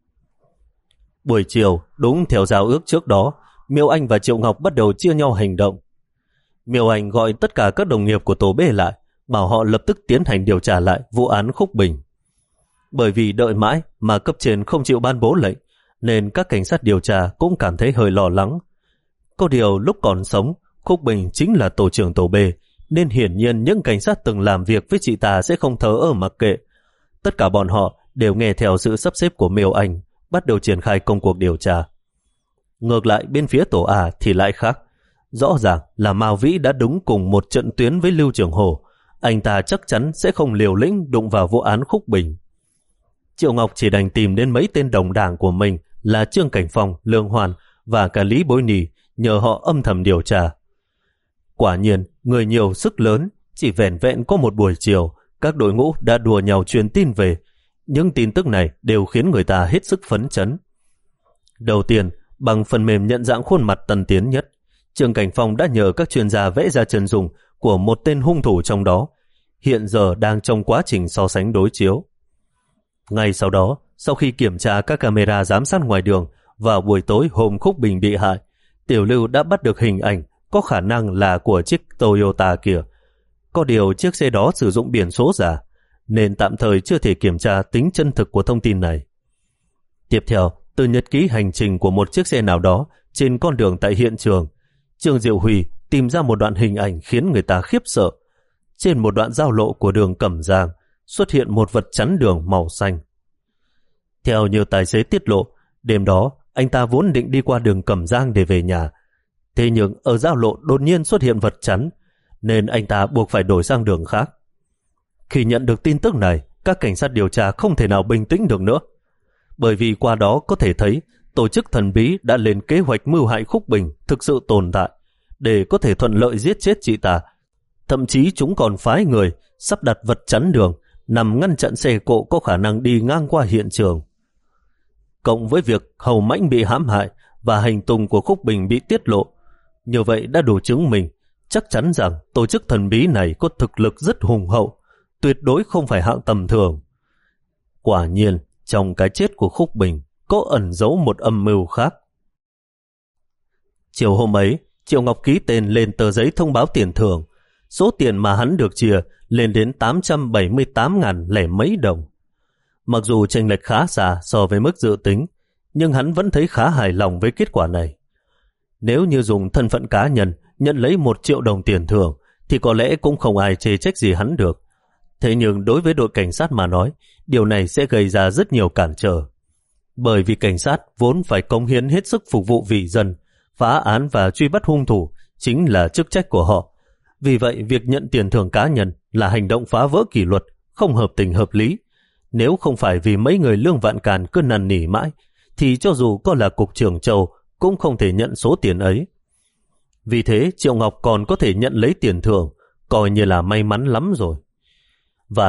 Buổi chiều, đúng theo giao ước trước đó, Miêu Anh và Triệu Ngọc bắt đầu chia nhau hành động. Miêu Anh gọi tất cả các đồng nghiệp của tổ B lại, bảo họ lập tức tiến hành điều tra lại vụ án Khúc Bình. Bởi vì đợi mãi mà cấp trên không chịu ban bố lệnh, nên các cảnh sát điều tra cũng cảm thấy hơi lo lắng. Có điều lúc còn sống, Khúc Bình chính là tổ trưởng tổ B, nên hiển nhiên những cảnh sát từng làm việc với chị ta sẽ không thờ ơ mặc kệ. Tất cả bọn họ đều nghe theo sự sắp xếp của Miêu Anh, bắt đầu triển khai công cuộc điều tra. Ngược lại bên phía tổ A thì lại khác. Rõ ràng là Mao Vĩ đã đúng cùng một trận tuyến với Lưu Trường Hồ. Anh ta chắc chắn sẽ không liều lĩnh đụng vào vụ án Khúc Bình. Triệu Ngọc chỉ đành tìm đến mấy tên đồng đảng của mình là Trương Cảnh Phong, Lương Hoàn và cả Lý Bối Nì, nhờ họ âm thầm điều tra. Quả nhiên, người nhiều sức lớn, chỉ vẻn vẹn có một buổi chiều, các đội ngũ đã đùa nhau truyền tin về. Những tin tức này đều khiến người ta hết sức phấn chấn. Đầu tiên, bằng phần mềm nhận dạng khuôn mặt tân tiến nhất, Trương Cảnh Phong đã nhờ các chuyên gia vẽ ra chân dung của một tên hung thủ trong đó, hiện giờ đang trong quá trình so sánh đối chiếu. Ngay sau đó, sau khi kiểm tra các camera giám sát ngoài đường vào buổi tối hôm Khúc Bình bị hại, Tiểu Lưu đã bắt được hình ảnh có khả năng là của chiếc Toyota kia. Có điều chiếc xe đó sử dụng biển số giả, nên tạm thời chưa thể kiểm tra tính chân thực của thông tin này. Tiếp theo, từ nhật ký hành trình của một chiếc xe nào đó trên con đường tại hiện trường, Trương Diệu Huy tìm ra một đoạn hình ảnh khiến người ta khiếp sợ. Trên một đoạn giao lộ của đường Cẩm Giang xuất hiện một vật chắn đường màu xanh. Theo như tài xế tiết lộ, đêm đó anh ta vốn định đi qua đường Cẩm Giang để về nhà. Thế nhưng ở giao lộ đột nhiên xuất hiện vật chắn, nên anh ta buộc phải đổi sang đường khác. Khi nhận được tin tức này, các cảnh sát điều tra không thể nào bình tĩnh được nữa. Bởi vì qua đó có thể thấy tổ chức thần bí đã lên kế hoạch mưu hại Khúc Bình thực sự tồn tại, để có thể thuận lợi giết chết chị ta. Thậm chí chúng còn phái người sắp đặt vật chắn đường nằm ngăn chặn xe cộ có khả năng đi ngang qua hiện trường. Cộng với việc Hầu Mãnh bị hãm hại và hành tung của Khúc Bình bị tiết lộ, như vậy đã đủ chứng minh chắc chắn rằng tổ chức thần bí này có thực lực rất hùng hậu, tuyệt đối không phải hạng tầm thường. Quả nhiên, trong cái chết của Khúc Bình có ẩn giấu một âm mưu khác. Chiều hôm ấy, Triệu Ngọc ký tên lên tờ giấy thông báo tiền thưởng. Số tiền mà hắn được chia lên đến tám trăm bảy mươi tám ngàn lẻ mấy đồng. Mặc dù chênh lệch khá xa so với mức dự tính, nhưng hắn vẫn thấy khá hài lòng với kết quả này. Nếu như dùng thân phận cá nhân nhận lấy một triệu đồng tiền thưởng thì có lẽ cũng không ai chê trách gì hắn được. Thế nhưng đối với đội cảnh sát mà nói, điều này sẽ gây ra rất nhiều cản trở. Bởi vì cảnh sát vốn phải cống hiến hết sức phục vụ vì dân, phá án và truy bắt hung thủ chính là chức trách của họ. Vì vậy, việc nhận tiền thưởng cá nhân là hành động phá vỡ kỷ luật, không hợp tình hợp lý. Nếu không phải vì mấy người Lương Vạn Càn cứ năn nỉ mãi, thì cho dù có là cục trưởng Châu cũng không thể nhận số tiền ấy. Vì thế, Triệu Ngọc còn có thể nhận lấy tiền thưởng, coi như là may mắn lắm rồi. Và lại,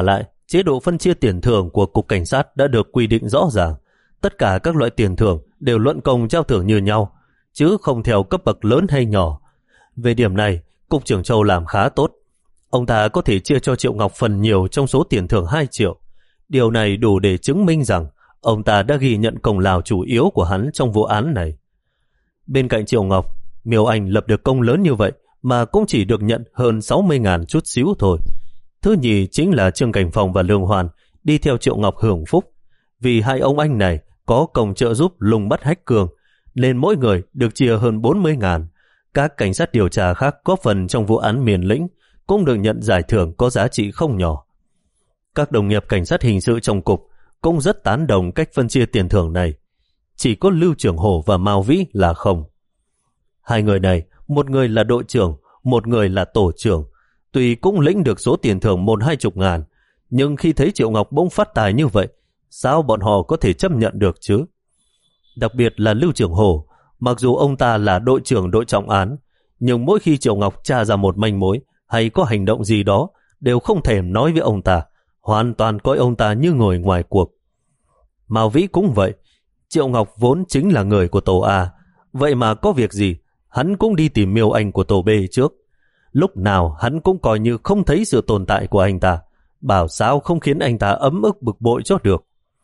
Chế độ phân chia tiền thưởng của Cục Cảnh sát đã được quy định rõ ràng. Tất cả các loại tiền thưởng đều luận công trao thưởng như nhau, chứ không theo cấp bậc lớn hay nhỏ. Về điểm này, Cục trưởng Châu làm khá tốt. Ông ta có thể chia cho Triệu Ngọc phần nhiều trong số tiền thưởng hai triệu. Điều này đủ để chứng minh rằng ông ta đã ghi nhận công lao chủ yếu của hắn trong vụ án này. Bên cạnh Triệu Ngọc, Miêu Anh lập được công lớn như vậy mà cũng chỉ được nhận hơn sáu mươi ngàn chút xíu thôi. Thứ nhì chính là Trương Cảnh Phong và Lương Hoàn đi theo Triệu Ngọc hưởng phúc. Vì hai ông anh này có công trợ giúp lùng bắt Hách Cường, nên mỗi người được chia hơn bốn mươi ngàn. Các cảnh sát điều tra khác có phần trong vụ án Miền Lĩnh cũng được nhận giải thưởng có giá trị không nhỏ. Các đồng nghiệp cảnh sát hình sự trong cục cũng rất tán đồng cách phân chia tiền thưởng này. Chỉ có Lưu Trường Hổ và Mao Vĩ là không. Hai người này, một người là đội trưởng, một người là tổ trưởng, tuy cũng lĩnh được số tiền thưởng một hai chục ngàn, nhưng khi thấy Triệu Ngọc bỗng phát tài như vậy, sao bọn họ có thể chấp nhận được chứ? Đặc biệt là Lưu Trường Hổ, mặc dù ông ta là đội trưởng đội trọng án, nhưng mỗi khi Triệu Ngọc tra ra một manh mối hay có hành động gì đó, đều không thèm nói với ông ta, hoàn toàn coi ông ta như người ngoài cuộc. Mao Vĩ cũng vậy. Triệu Ngọc vốn chính là người của tổ A, vậy mà có việc gì hắn cũng đi tìm Miêu Anh của tổ B trước. Lúc nào hắn cũng coi như không thấy sự tồn tại của anh ta, bảo sao không khiến anh ta ấm ức bực bội cho được.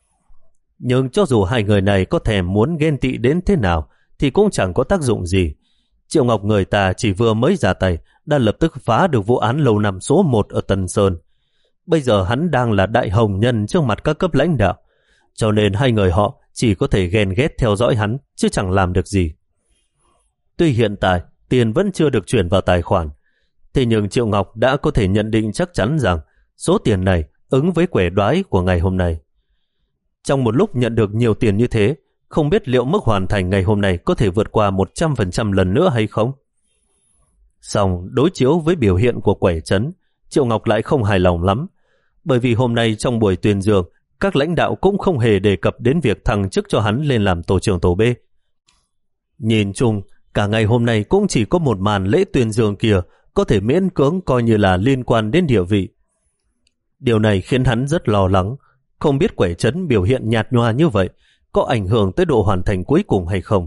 Nhưng cho dù hai người này có thèm muốn ghen tị đến thế nào thì cũng chẳng có tác dụng gì. Triệu Ngọc người ta chỉ vừa mới ra tay đã lập tức phá được vụ án lâu năm số một ở Tân Sơn. Bây giờ hắn đang là đại hồng nhân trước mặt các cấp lãnh đạo, cho nên hai người họ chỉ có thể ghen ghét theo dõi hắn chứ chẳng làm được gì. Tuy hiện tại tiền vẫn chưa được chuyển vào tài khoản, thế nhưng Triệu Ngọc đã có thể nhận định chắc chắn rằng số tiền này ứng với quẻ đoái của ngày hôm nay. Trong một lúc nhận được nhiều tiền như thế, không biết liệu mức hoàn thành ngày hôm nay có thể vượt qua một trăm phần trăm lần nữa hay không? Song đối chiếu với biểu hiện của quẻ trấn, Triệu Ngọc lại không hài lòng lắm, bởi vì hôm nay trong buổi tuyên dương, các lãnh đạo cũng không hề đề cập đến việc thăng chức cho hắn lên làm tổ trưởng tổ B. Nhìn chung, cả ngày hôm nay cũng chỉ có một màn lễ tuyên dương kia có thể miễn cưỡng coi như là liên quan đến địa vị. Điều này khiến hắn rất lo lắng, không biết quẻ trấn biểu hiện nhạt nhòa như vậy có ảnh hưởng tới độ hoàn thành cuối cùng hay không.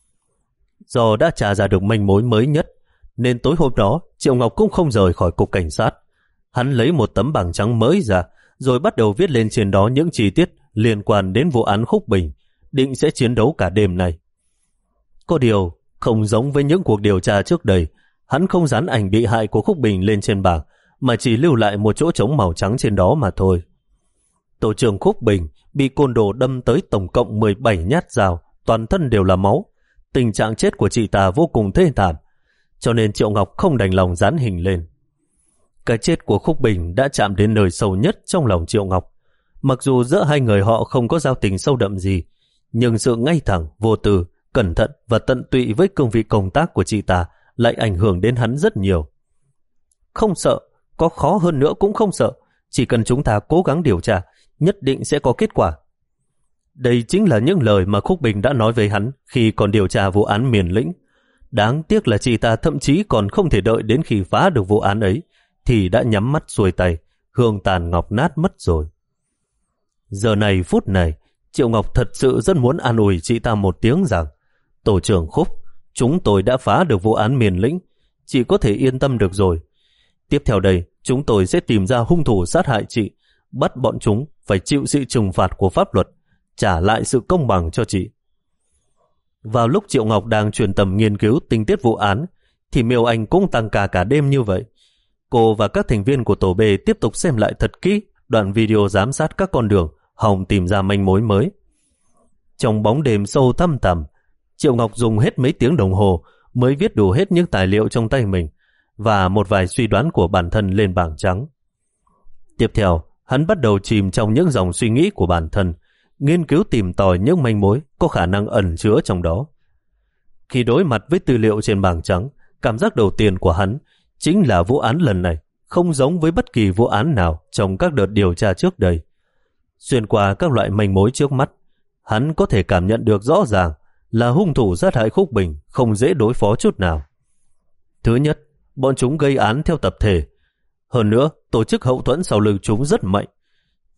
Do đã tra ra được manh mối mới nhất, nên tối hôm đó Triệu Ngọc cũng không rời khỏi cục cảnh sát. Hắn lấy một tấm bảng trắng mới ra, rồi bắt đầu viết lên trên đó những chi tiết liên quan đến vụ án Khúc Bình, định sẽ chiến đấu cả đêm này. Có điều, không giống với những cuộc điều tra trước đây, hắn không dán ảnh bị hại của Khúc Bình lên trên bảng, mà chỉ lưu lại một chỗ trống màu trắng trên đó mà thôi. Tổ trưởng Khúc Bình bị côn đồ đâm tới tổng cộng mười bảy nhát dao, toàn thân đều là máu. Tình trạng chết của chị ta vô cùng thê thảm, cho nên Triệu Ngọc không đành lòng dán hình lên. Cái chết của Khúc Bình đã chạm đến nơi sâu nhất trong lòng Triệu Ngọc. Mặc dù giữa hai người họ không có giao tình sâu đậm gì, nhưng sự ngay thẳng, vô tư, cẩn thận và tận tụy với cương vị công tác của chị ta lại ảnh hưởng đến hắn rất nhiều. Không sợ, có khó hơn nữa cũng không sợ, chỉ cần chúng ta cố gắng điều tra, nhất định sẽ có kết quả. Đây chính là những lời mà Khúc Bình đã nói với hắn khi còn điều tra vụ án Miền Lĩnh. Đáng tiếc là chị ta thậm chí còn không thể đợi đến khi phá được vụ án ấy thì đã nhắm mắt xuôi tay, hương tàn ngọc nát mất rồi. Giờ này phút này, Triệu Ngọc thật sự rất muốn an ủi chị ta một tiếng rằng: tổ trưởng Khúc, chúng tôi đã phá được vụ án Miền Lĩnh, chị có thể yên tâm được rồi. Tiếp theo đây, chúng tôi sẽ tìm ra hung thủ sát hại chị, bắt bọn chúng phải chịu sự trừng phạt của pháp luật, trả lại sự công bằng cho chị. Vào lúc Triệu Ngọc đang truyền tầm nghiên cứu tình tiết vụ án, thì Miêu Anh cũng tăng ca cả đêm như vậy. Cô và các thành viên của tổ B tiếp tục xem lại thật kỹ đoạn video giám sát các con đường, hòng tìm ra manh mối mới. Trong bóng đêm sâu thăm thẳm, Triệu Ngọc dùng hết mấy tiếng đồng hồ mới viết đủ hết những tài liệu trong tay mình và một vài suy đoán của bản thân lên bảng trắng. Tiếp theo, hắn bắt đầu chìm trong những dòng suy nghĩ của bản thân, nghiên cứu tìm tòi những manh mối có khả năng ẩn chứa trong đó. Khi đối mặt với tư liệu trên bảng trắng, cảm giác đầu tiên của hắn chính là vụ án lần này không giống với bất kỳ vụ án nào trong các đợt điều tra trước đây. Xuyên qua các loại manh mối trước mắt, hắn có thể cảm nhận được rõ ràng là hung thủ sát hại Khúc Bình không dễ đối phó chút nào. Thứ nhất, bọn chúng gây án theo tập thể. Hơn nữa, tổ chức hậu thuẫn sau lưng chúng rất mạnh.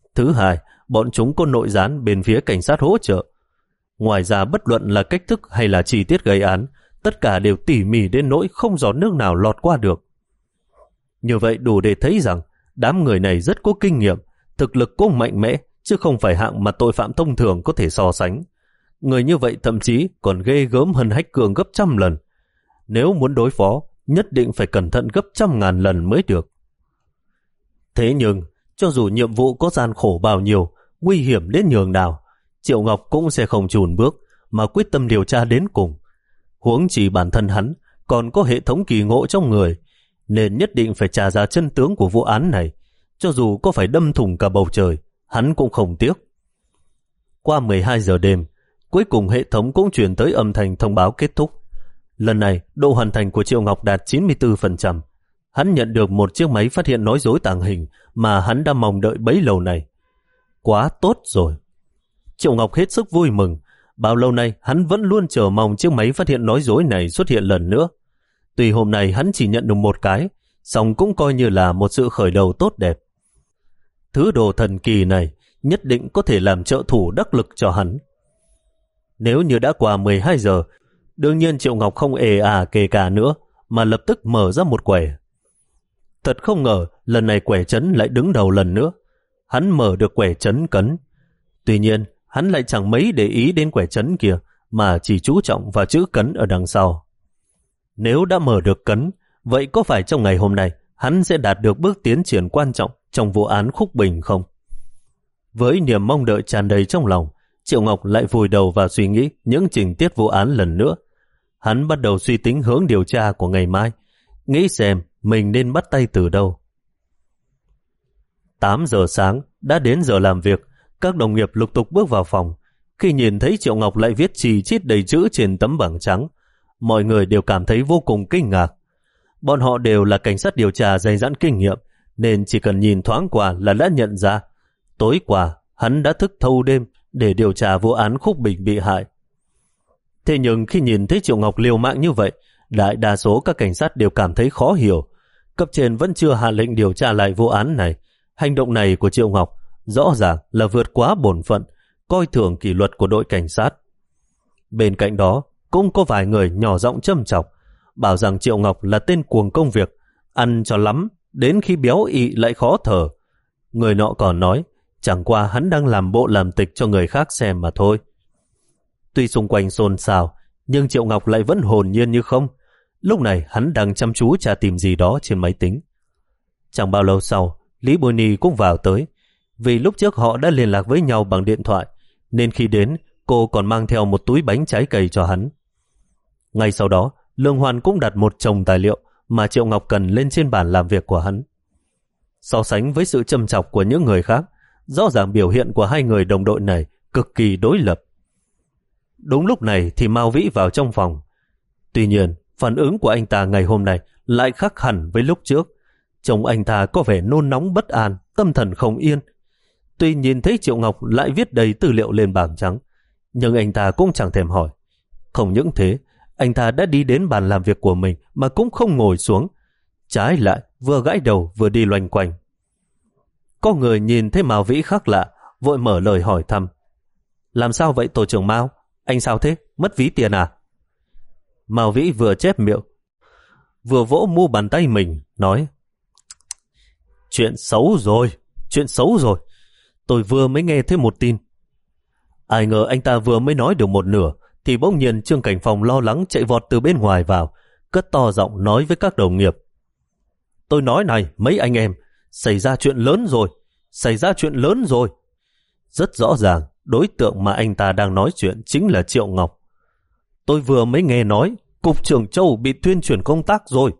Thứ hai, bọn chúng có nội gián bên phía cảnh sát hỗ trợ. Ngoài ra, bất luận là cách thức hay là chi tiết gây án, tất cả đều tỉ mỉ đến nỗi không giọt nước nào lọt qua được. Như vậy đủ để thấy rằng đám người này rất có kinh nghiệm, thực lực cũng mạnh mẽ, chứ không phải hạng mà tội phạm thông thường có thể so sánh. Người như vậy thậm chí còn ghê gớm hơn Hách Cường gấp trăm lần. Nếu muốn đối phó, nhất định phải cẩn thận gấp trăm ngàn lần mới được. Thế nhưng, cho dù nhiệm vụ có gian khổ bao nhiêu, nguy hiểm đến nhường nào, Triệu Ngọc cũng sẽ không chùn bước mà quyết tâm điều tra đến cùng. Huống chỉ bản thân hắn còn có hệ thống kỳ ngộ trong người, nên nhất định phải tra ra chân tướng của vụ án này, cho dù có phải đâm thủng cả bầu trời, hắn cũng không tiếc. Qua mười hai giờ đêm, cuối cùng hệ thống cũng truyền tới âm thanh thông báo kết thúc. Lần này, độ hoàn thành của Triệu Ngọc đạt chín mươi tư phần trăm. Hắn nhận được một chiếc máy phát hiện nói dối tàng hình mà hắn đã mong đợi bấy lâu này. Quá tốt rồi. Triệu Ngọc hết sức vui mừng. Bao lâu nay hắn vẫn luôn chờ mong chiếc máy phát hiện nói dối này xuất hiện lần nữa. Tuy hôm nay hắn chỉ nhận được một cái, song cũng coi như là một sự khởi đầu tốt đẹp. Thứ đồ thần kỳ này nhất định có thể làm trợ thủ đắc lực cho hắn. Nếu như đã qua mười hai giờ, đương nhiên Triệu Ngọc không ề à kề cả nữa, mà lập tức mở ra một quẻ. Thật không ngờ, lần này quẻ trấn lại đứng đầu lần nữa. Hắn mở được quẻ trấn cấn. Tuy nhiên, hắn lại chẳng mấy để ý đến quẻ trấn kia, mà chỉ chú trọng vào chữ cấn ở đằng sau. Nếu đã mở được cấn, vậy có phải trong ngày hôm nay hắn sẽ đạt được bước tiến triển quan trọng trong vụ án Khúc Bình không? Với niềm mong đợi tràn đầy trong lòng, Triệu Ngọc lại vùi đầu vào suy nghĩ những tình tiết vụ án lần nữa. Hắn bắt đầu suy tính hướng điều tra của ngày mai, nghĩ xem mình nên bắt tay từ đâu. tám giờ sáng, đã đến giờ làm việc, các đồng nghiệp lục tục bước vào phòng. Khi nhìn thấy Triệu Ngọc lại viết chì chít đầy chữ trên tấm bảng trắng, mọi người đều cảm thấy vô cùng kinh ngạc. Bọn họ đều là cảnh sát điều tra dày dặn kinh nghiệm, nên chỉ cần nhìn thoáng qua là đã nhận ra. Tối qua, hắn đã thức thâu đêm để điều tra vụ án Khúc Bình bị hại. Thế nhưng khi nhìn thấy Triệu Ngọc liều mạng như vậy, đại đa số các cảnh sát đều cảm thấy khó hiểu. Cấp trên vẫn chưa hạ lệnh điều tra lại vụ án này. Hành động này của Triệu Ngọc rõ ràng là vượt quá bổn phận, coi thường kỷ luật của đội cảnh sát. Bên cạnh đó, cũng có vài người nhỏ giọng châm chọc, bảo rằng Triệu Ngọc là tên cuồng công việc, ăn cho lắm, đến khi béo ị lại khó thở. Người nọ còn nói, chẳng qua hắn đang làm bộ làm tịch cho người khác xem mà thôi. Tuy xung quanh xôn xao, nhưng Triệu Ngọc lại vẫn hồn nhiên như không. Lúc này hắn đang chăm chú tra tìm gì đó trên máy tính. Chẳng bao lâu sau, Lý Bôi Ni cũng vào tới. Vì lúc trước họ đã liên lạc với nhau bằng điện thoại, nên khi đến, cô còn mang theo một túi bánh trái cây cho hắn. Ngay sau đó, Lương Hoan cũng đặt một chồng tài liệu mà Triệu Ngọc cần lên trên bàn làm việc của hắn. So sánh với sự châm chọc của những người khác, rõ ràng biểu hiện của hai người đồng đội này cực kỳ đối lập. Đúng lúc này thì Mao Vĩ vào trong phòng. Tuy nhiên, phản ứng của anh ta ngày hôm nay lại khác hẳn với lúc trước. Trông anh ta có vẻ nôn nóng bất an, tâm thần không yên. Tuy nhìn thấy Triệu Ngọc lại viết đầy tư liệu lên bảng trắng, nhưng anh ta cũng chẳng thèm hỏi. Không những thế, anh ta đã đi đến bàn làm việc của mình mà cũng không ngồi xuống. Trái lại, vừa gãi đầu vừa đi loanh quanh. Có người nhìn thấy Mao Vĩ khác lạ, vội mở lời hỏi thăm. Làm sao vậy tổ trưởng Mao? Anh sao thế? Mất ví tiền à? Mao Vĩ vừa chép miệng, vừa vỗ mu bàn tay mình, nói: Chuyện xấu rồi, chuyện xấu rồi. Tôi vừa mới nghe thấy một tin. Ai ngờ anh ta vừa mới nói được một nửa, thì bỗng nhiên Trương Cảnh Phong lo lắng chạy vọt từ bên ngoài vào, cất to giọng nói với các đồng nghiệp: Tôi nói này, mấy anh em, xảy ra chuyện lớn rồi, xảy ra chuyện lớn rồi. Rất rõ ràng, đối tượng mà anh ta đang nói chuyện chính là Triệu Ngọc. Tôi vừa mới nghe nói, Cục trưởng Châu bị tuyên chuyển công tác rồi.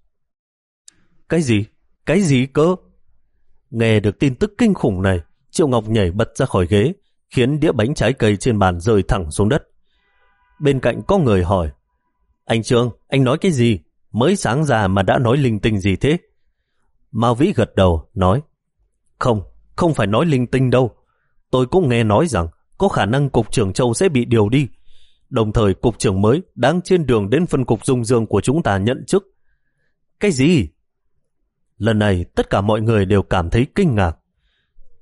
Cái gì? Cái gì cơ? Nghe được tin tức kinh khủng này, Triệu Ngọc nhảy bật ra khỏi ghế, khiến đĩa bánh trái cây trên bàn rơi thẳng xuống đất. Bên cạnh có người hỏi: Anh Trương, anh nói cái gì? Mới sáng ra mà đã nói linh tinh gì thế? Mao Vĩ gật đầu, nói: Không, không phải nói linh tinh đâu. Tôi cũng nghe nói rằng có khả năng Cục trưởng Châu sẽ bị điều đi. Đồng thời Cục trưởng mới đang trên đường đến phân cục Dung Dương của chúng ta nhận chức. Cái gì? Lần này tất cả mọi người đều cảm thấy kinh ngạc.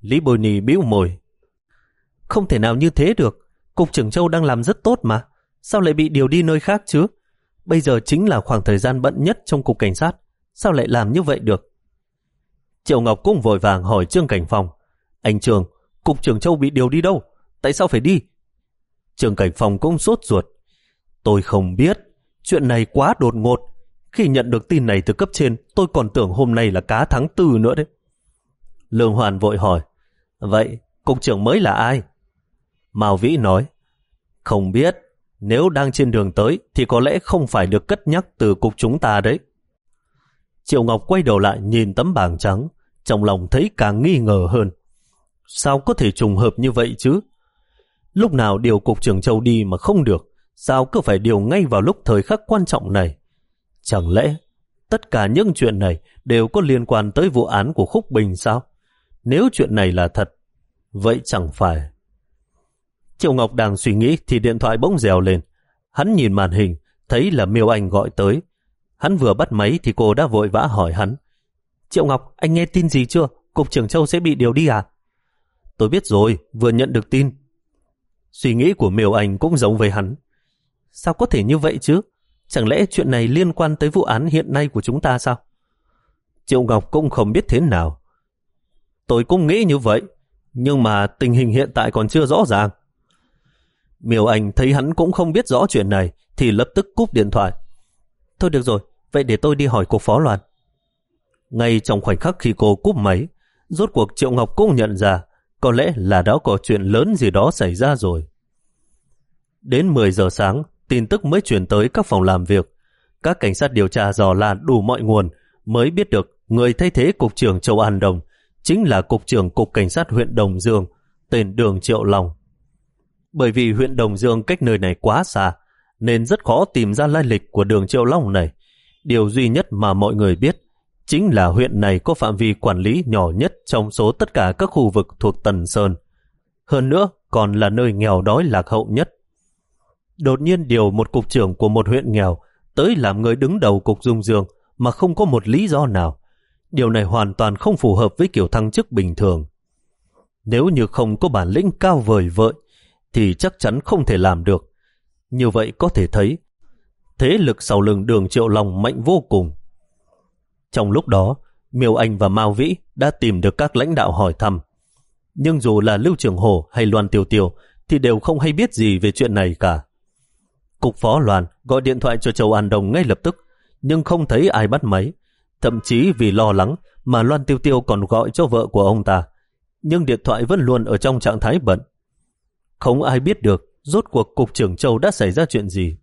Lý Bồi Nì bĩu môi. Không thể nào như thế được. Cục trưởng Châu đang làm rất tốt mà. Sao lại bị điều đi nơi khác chứ? Bây giờ chính là khoảng thời gian bận nhất trong cục cảnh sát. Sao lại làm như vậy được? Triệu Ngọc cũng vội vàng hỏi Trương Cảnh Phong. Anh Trương, cục trưởng Châu bị điều đi đâu? Tại sao phải đi? Trương Cảnh Phong cũng sốt ruột. Tôi không biết. Chuyện này quá đột ngột. Khi nhận được tin này từ cấp trên, tôi còn tưởng hôm nay là cá tháng tư nữa đấy. Lương Hoàn vội hỏi. Vậy, cục trưởng mới là ai? Mao Vĩ nói. Không biết. Nếu đang trên đường tới thì có lẽ không phải được cất nhắc từ cục chúng ta đấy. Triệu Ngọc quay đầu lại nhìn tấm bảng trắng, trong lòng thấy càng nghi ngờ hơn. Sao có thể trùng hợp như vậy chứ? Lúc nào điều cục trưởng Châu đi mà không được, sao cứ phải điều ngay vào lúc thời khắc quan trọng này? Chẳng lẽ tất cả những chuyện này đều có liên quan tới vụ án của Khúc Bình sao? Nếu chuyện này là thật, vậy chẳng phải... Triệu Ngọc đang suy nghĩ thì điện thoại bỗng rèo lên. Hắn nhìn màn hình, thấy là Miêu Anh gọi tới. Hắn vừa bắt máy thì cô đã vội vã hỏi hắn. Triệu Ngọc, anh nghe tin gì chưa? Cục trưởng Châu sẽ bị điều đi à? Tôi biết rồi, vừa nhận được tin. Suy nghĩ của Miêu Anh cũng giống với hắn. Sao có thể như vậy chứ? Chẳng lẽ chuyện này liên quan tới vụ án hiện nay của chúng ta sao? Triệu Ngọc cũng không biết thế nào. Tôi cũng nghĩ như vậy, nhưng mà tình hình hiện tại còn chưa rõ ràng. Miêu Anh thấy hắn cũng không biết rõ chuyện này thì lập tức cúp điện thoại. Thôi được rồi, vậy để tôi đi hỏi cục phó Loan. Ngay trong khoảnh khắc khi cô cúp máy, rốt cuộc Triệu Ngọc cũng nhận ra có lẽ là đã có chuyện lớn gì đó xảy ra rồi. Đến mười giờ sáng, tin tức mới truyền tới các phòng làm việc. Các cảnh sát điều tra dò la đủ mọi nguồn mới biết được người thay thế cục trưởng Châu An Đồng chính là cục trưởng cục cảnh sát huyện Đồng Dương, tên Đường Triệu Long. Bởi vì huyện Đồng Dương cách nơi này quá xa, nên rất khó tìm ra lai lịch của Đường Triệu Long này. Điều duy nhất mà mọi người biết chính là huyện này có phạm vi quản lý nhỏ nhất trong số tất cả các khu vực thuộc Tần Sơn. Hơn nữa, còn là nơi nghèo đói lạc hậu nhất. Đột nhiên điều một cục trưởng của một huyện nghèo tới làm người đứng đầu cục Dung Dương mà không có một lý do nào. Điều này hoàn toàn không phù hợp với kiểu thăng chức bình thường. Nếu như không có bản lĩnh cao vời vợi thì chắc chắn không thể làm được. Như vậy có thể thấy thế lực sau lưng Đường Triệu Long mạnh vô cùng. Trong lúc đó, Miêu Anh và Mao Vĩ đã tìm được các lãnh đạo hỏi thăm. Nhưng dù là Lưu Trường Hổ hay Loan Tiêu Tiêu thì đều không hay biết gì về chuyện này cả. Cục phó Loan gọi điện thoại cho Châu An Đồng ngay lập tức, nhưng không thấy ai bắt máy. Thậm chí vì lo lắng mà Loan Tiêu Tiêu còn gọi cho vợ của ông ta. Nhưng điện thoại vẫn luôn ở trong trạng thái bận. Không ai biết được rốt cuộc cục trưởng Châu đã xảy ra chuyện gì.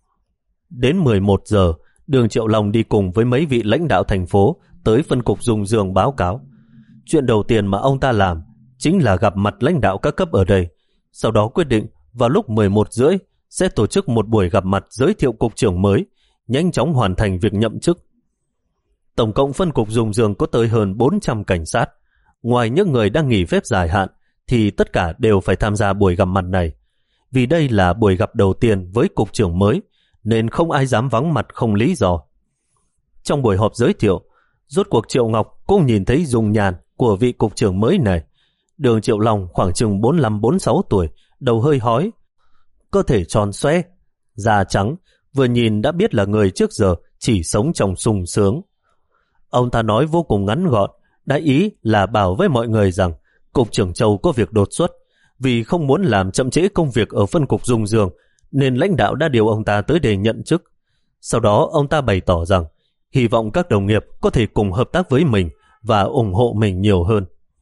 Đến mười một giờ, Đường Triệu Long đi cùng với mấy vị lãnh đạo thành phố tới phân cục Dung Dương báo cáo. Chuyện đầu tiên mà ông ta làm chính là gặp mặt lãnh đạo các cấp ở đây. Sau đó quyết định vào lúc mười một rưỡi sẽ tổ chức một buổi gặp mặt giới thiệu cục trưởng mới, nhanh chóng hoàn thành việc nhậm chức. Tổng cộng phân cục Dung Dương có tới hơn bốn trăm cảnh sát. Ngoài những người đang nghỉ phép dài hạn thì tất cả đều phải tham gia buổi gặp mặt này. Vì đây là buổi gặp đầu tiên với cục trưởng mới, nên không ai dám vắng mặt không lý do. Trong buổi họp giới thiệu, rốt cuộc Triệu Ngọc cũng nhìn thấy dung nhan của vị cục trưởng mới này. Đường Triệu Long khoảng chừng bốn mươi lăm bốn mươi sáu tuổi, đầu hơi hói, cơ thể tròn xoe, da trắng, vừa nhìn đã biết là người trước giờ chỉ sống trong sung sướng. Ông ta nói vô cùng ngắn gọn, đại ý là bảo với mọi người rằng cục trưởng Châu có việc đột xuất, vì không muốn làm chậm trễ công việc ở phân cục Dung Dương, nên lãnh đạo đã điều ông ta tới để nhận chức. Sau đó ông ta bày tỏ rằng hy vọng các đồng nghiệp có thể cùng hợp tác với mình và ủng hộ mình nhiều hơn.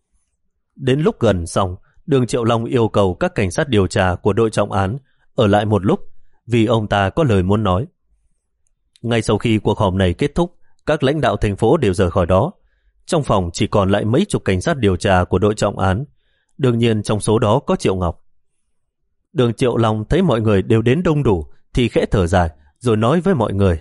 Đến lúc gần xong, Đường Triệu Long yêu cầu các cảnh sát điều tra của đội trọng án ở lại một lúc vì ông ta có lời muốn nói. Ngay sau khi cuộc họp này kết thúc, các lãnh đạo thành phố đều rời khỏi đó. Trong phòng chỉ còn lại mấy chục cảnh sát điều tra của đội trọng án. Đương nhiên trong số đó có Triệu Ngọc. Đường Triệu Long thấy mọi người đều đến đông đủ thì khẽ thở dài rồi nói với mọi người: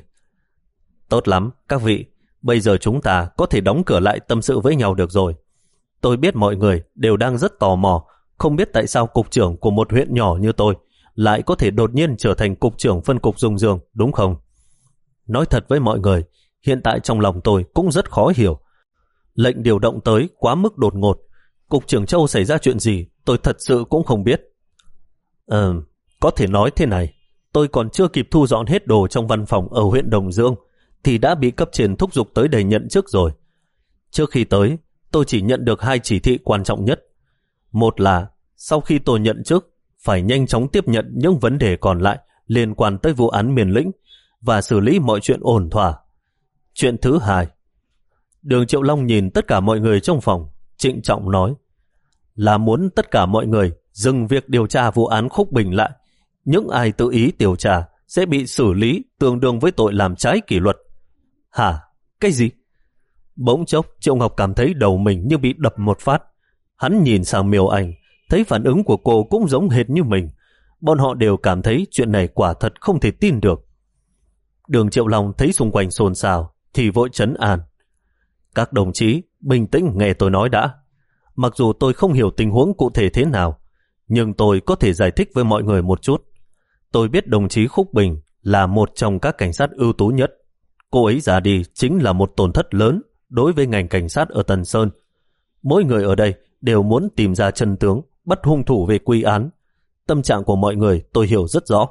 Tốt lắm, các vị, bây giờ chúng ta có thể đóng cửa lại tâm sự với nhau được rồi. Tôi biết mọi người đều đang rất tò mò, không biết tại sao cục trưởng của một huyện nhỏ như tôi lại có thể đột nhiên trở thành cục trưởng phân cục Dung Dương, đúng không? Nói thật với mọi người, hiện tại trong lòng tôi cũng rất khó hiểu. Lệnh điều động tới quá mức đột ngột, Cục trưởng Châu xảy ra chuyện gì tôi thật sự cũng không biết. Ờ, có thể nói thế này, tôi còn chưa kịp thu dọn hết đồ trong văn phòng ở huyện Đồng Dương thì đã bị cấp trên thúc giục tới đây nhận chức rồi. Trước khi tới, tôi chỉ nhận được hai chỉ thị quan trọng nhất. Một là sau khi tôi nhận chức, phải nhanh chóng tiếp nhận những vấn đề còn lại liên quan tới vụ án Miền Lĩnh và xử lý mọi chuyện ổn thỏa. Chuyện thứ hai, Đường Triệu Long nhìn tất cả mọi người trong phòng, trịnh trọng nói, là muốn tất cả mọi người dừng việc điều tra vụ án Khúc Bình lại. Những ai tự ý điều tra sẽ bị xử lý tương đương với tội làm trái kỷ luật. Hả? Cái gì? Bỗng chốc Triệu Ngọc cảm thấy đầu mình như bị đập một phát. Hắn nhìn sang Miêu Anh, thấy phản ứng của cô cũng giống hệt như mình. Bọn họ đều cảm thấy chuyện này quả thật không thể tin được. Đường Triệu Long thấy xung quanh xôn xao thì vội trấn an. Các đồng chí bình tĩnh nghe tôi nói đã. Mặc dù tôi không hiểu tình huống cụ thể thế nào, nhưng tôi có thể giải thích với mọi người một chút. Tôi biết đồng chí Khúc Bình là một trong các cảnh sát ưu tú nhất. Cô ấy ra đi chính là một tổn thất lớn đối với ngành cảnh sát ở Tân Sơn. Mỗi người ở đây đều muốn tìm ra chân tướng, bắt hung thủ về quy án. Tâm trạng của mọi người tôi hiểu rất rõ.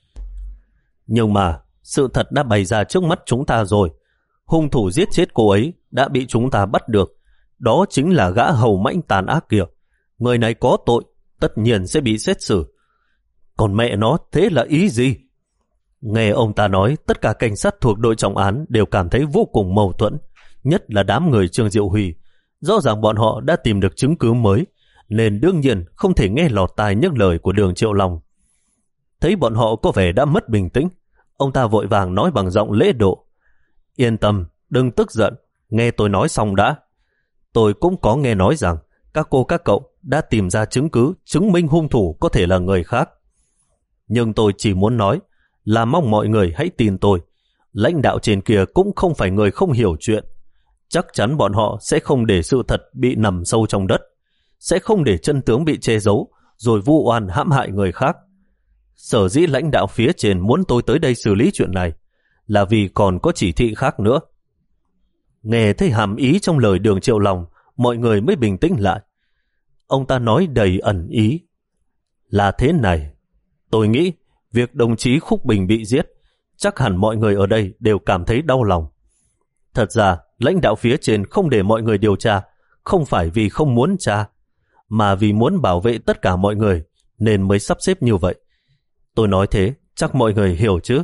Nhưng mà sự thật đã bày ra trước mắt chúng ta rồi. Hung thủ giết chết cô ấy đã bị chúng ta bắt được. Đó chính là gã hầu mãnh tàn ác kia. Người này có tội, tất nhiên sẽ bị xét xử. Còn mẹ nó, thế là ý gì? Nghe ông ta nói, tất cả cảnh sát thuộc đội trọng án đều cảm thấy vô cùng mâu thuẫn, nhất là đám người Trương Diệu Huy. Rõ ràng bọn họ đã tìm được chứng cứ mới, nên đương nhiên không thể nghe lọt tai những lời của Đường Triệu Long. Thấy bọn họ có vẻ đã mất bình tĩnh, ông ta vội vàng nói bằng giọng lễ độ. Yên tâm, đừng tức giận, nghe tôi nói xong đã. Tôi cũng có nghe nói rằng các cô các cậu đã tìm ra chứng cứ chứng minh hung thủ có thể là người khác. Nhưng tôi chỉ muốn nói là mong mọi người hãy tin tôi. Lãnh đạo trên kia cũng không phải người không hiểu chuyện. Chắc chắn bọn họ sẽ không để sự thật bị nằm sâu trong đất, sẽ không để chân tướng bị che giấu rồi vu oan hãm hại người khác. Sở dĩ lãnh đạo phía trên muốn tôi tới đây xử lý chuyện này là vì còn có chỉ thị khác nữa. Nghe thấy hàm ý trong lời Đường Triệu Long, mọi người mới bình tĩnh lại. Ông ta nói đầy ẩn ý. Là thế này, tôi nghĩ việc đồng chí Khúc Bình bị giết, chắc hẳn mọi người ở đây đều cảm thấy đau lòng. Thật ra, lãnh đạo phía trên không để mọi người điều tra, không phải vì không muốn tra, mà vì muốn bảo vệ tất cả mọi người, nên mới sắp xếp như vậy. Tôi nói thế, chắc mọi người hiểu chứ?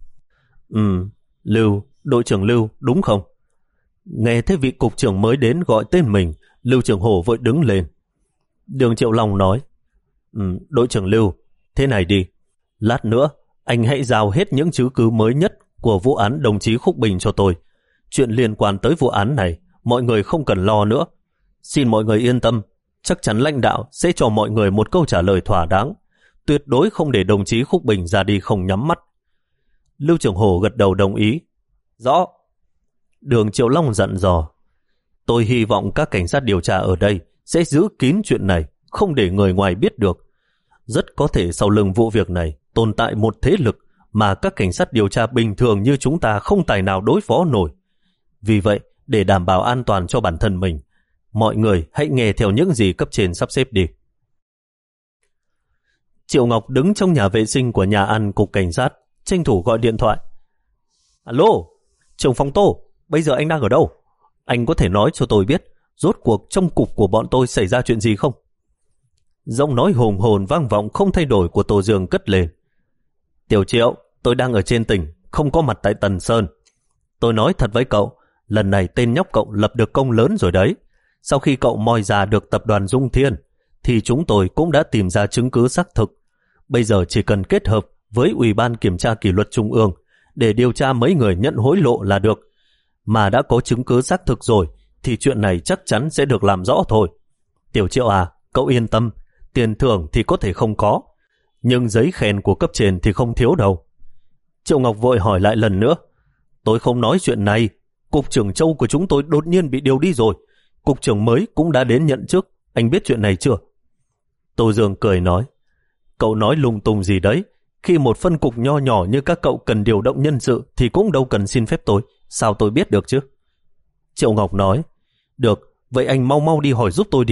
Ừm, Lưu, đội trưởng Lưu, đúng không? Nghe thấy vị cục trưởng mới đến gọi tên mình, Lưu Trường Hổ vội đứng lên. Đường Triệu Long nói, um, đội trưởng Lưu, thế này đi, lát nữa anh hãy giao hết những chứng cứ mới nhất của vụ án đồng chí Khúc Bình cho tôi. Chuyện liên quan tới vụ án này, mọi người không cần lo nữa. Xin mọi người yên tâm, chắc chắn lãnh đạo sẽ cho mọi người một câu trả lời thỏa đáng. Tuyệt đối không để đồng chí Khúc Bình ra đi không nhắm mắt. Lưu Trường Hổ gật đầu đồng ý. Rõ. Đường Triệu Long dặn dò, tôi hy vọng các cảnh sát điều tra ở đây sẽ giữ kín chuyện này, không để người ngoài biết được. Rất có thể sau lưng vụ việc này tồn tại một thế lực mà các cảnh sát điều tra bình thường như chúng ta không tài nào đối phó nổi. Vì vậy, để đảm bảo an toàn cho bản thân mình, mọi người hãy nghe theo những gì cấp trên sắp xếp đi. Triệu Ngọc đứng trong nhà vệ sinh của nhà ăn cục cảnh sát, tranh thủ gọi điện thoại. Alo, trưởng phòng Tô, bây giờ anh đang ở đâu? Anh có thể nói cho tôi biết rốt cuộc trong cục của bọn tôi xảy ra chuyện gì không? Giọng nói hùng hồn vang vọng không thay đổi của Tô Dương cất lên. Tiểu Triệu, tôi đang ở trên tỉnh, không có mặt tại Tần Sơn. Tôi nói thật với cậu, lần này tên nhóc cậu lập được công lớn rồi đấy. Sau khi cậu moi ra được tập đoàn Dung Thiên, thì chúng tôi cũng đã tìm ra chứng cứ xác thực. Bây giờ chỉ cần kết hợp với Ủy ban Kiểm tra Kỷ luật Trung ương để điều tra mấy người nhận hối lộ là được. Mà đã có chứng cứ xác thực rồi, thì chuyện này chắc chắn sẽ được làm rõ thôi. Tiểu Triệu à, cậu yên tâm, tiền thưởng thì có thể không có, nhưng giấy khen của cấp trên thì không thiếu đâu. Triệu Ngọc vội hỏi lại lần nữa. Tôi không nói chuyện này, cục trưởng Châu của chúng tôi đột nhiên bị điều đi rồi. Cục trưởng mới cũng đã đến nhận chức, anh biết chuyện này chưa? Tô Dương cười nói, cậu nói lung tung gì đấy, khi một phân cục nho nhỏ như các cậu cần điều động nhân sự thì cũng đâu cần xin phép tôi, sao tôi biết được chứ? Triệu Ngọc nói, được, vậy anh mau mau đi hỏi giúp tôi đi,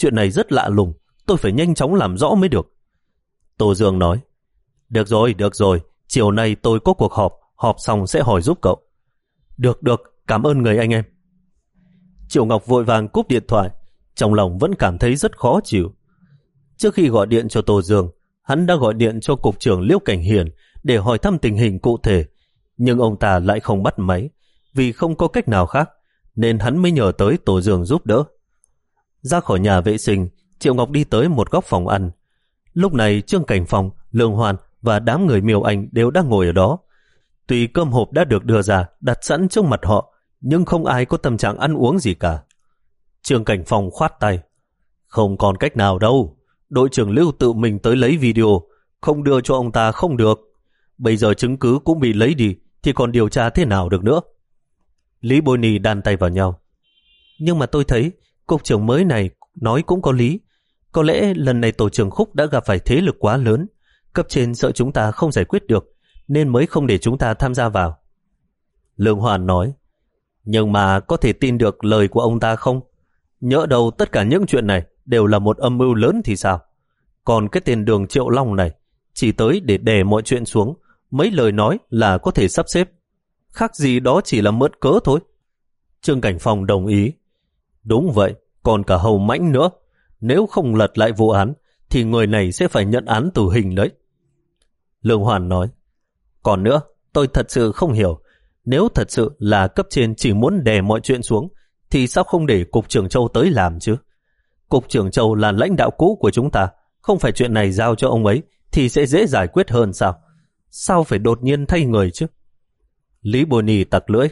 Chuyện này rất lạ lùng, tôi phải nhanh chóng làm rõ mới được. Tô Dương nói, được rồi, được rồi, chiều nay tôi có cuộc họp, họp xong sẽ hỏi giúp cậu. Được, được, cảm ơn người anh em. Triệu Ngọc vội vàng cúp điện thoại, trong lòng vẫn cảm thấy rất khó chịu. Trước khi gọi điện cho Tô Dương, hắn đã gọi điện cho Cục trưởng Liễu Cảnh Hiền để hỏi thăm tình hình cụ thể, nhưng ông ta lại không bắt máy, vì không có cách nào khác, nên hắn mới nhờ tới Tô Dương giúp đỡ. Ra khỏi nhà vệ sinh, Triệu Ngọc đi tới một góc phòng ăn. Lúc này Trương Cảnh Phong, Lương Hoan và đám người Miêu Anh đều đang ngồi ở đó. Tuy cơm hộp đã được đưa ra, đặt sẵn trước mặt họ, nhưng không ai có tâm trạng ăn uống gì cả. Trương Cảnh Phong khoát tay, không còn cách nào đâu, đội trưởng Lưu tự mình tới lấy video, không đưa cho ông ta không được. Bây giờ chứng cứ cũng bị lấy đi, thì còn điều tra thế nào được nữa. Lý Bôi Nì đan tay vào nhau. Nhưng mà tôi thấy cục trưởng mới này nói cũng có lý. Có lẽ lần này tổ trưởng Khúc đã gặp phải thế lực quá lớn, cấp trên sợ chúng ta không giải quyết được, nên mới không để chúng ta tham gia vào. Lương Hoàn nói, nhưng mà có thể tin được lời của ông ta không? Nhỡ đâu tất cả những chuyện này đều là một âm mưu lớn thì sao? Còn cái tên Đường Triệu Long này chỉ tới để đè mọi chuyện xuống, mấy lời nói là có thể sắp xếp. Khác gì đó chỉ là mượn cớ thôi. Trương Cảnh Phong đồng ý. Đúng vậy, còn cả Hầu Mãnh nữa. Nếu không lật lại vụ án, thì người này sẽ phải nhận án tử hình đấy. Lương Hoàn nói, còn nữa, tôi thật sự không hiểu. Nếu thật sự là cấp trên chỉ muốn đè mọi chuyện xuống, thì sao không để Cục trưởng Châu tới làm chứ? Cục trưởng Châu là lãnh đạo cũ của chúng ta, không phải chuyện này giao cho ông ấy thì sẽ dễ giải quyết hơn sao? Sao phải đột nhiên thay người chứ? Lý Bồ Nì tặc lưỡi.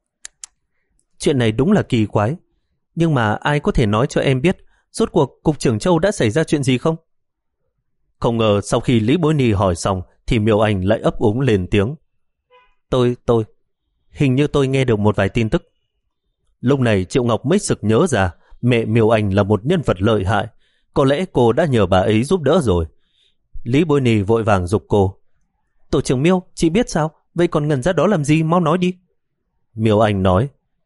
Chuyện này đúng là kỳ quái, nhưng mà ai có thể nói cho em biết rốt cuộc Cục trưởng Châu đã xảy ra chuyện gì không? Không ngờ sau khi Lý Bối Nì hỏi xong thì Miêu Anh lại ấp úng lên tiếng. Tôi, tôi, hình như tôi nghe được một vài tin tức. Lúc này Triệu Ngọc mới sực nhớ ra mẹ Miêu Anh là một nhân vật lợi hại, có lẽ cô đã nhờ bà ấy giúp đỡ rồi. Lý Bối Nì vội vàng giục cô. Tổ trưởng Miêu, chị biết sao? Vậy còn ngần ra đó làm gì? Mau nói đi. Miêu Anh nói,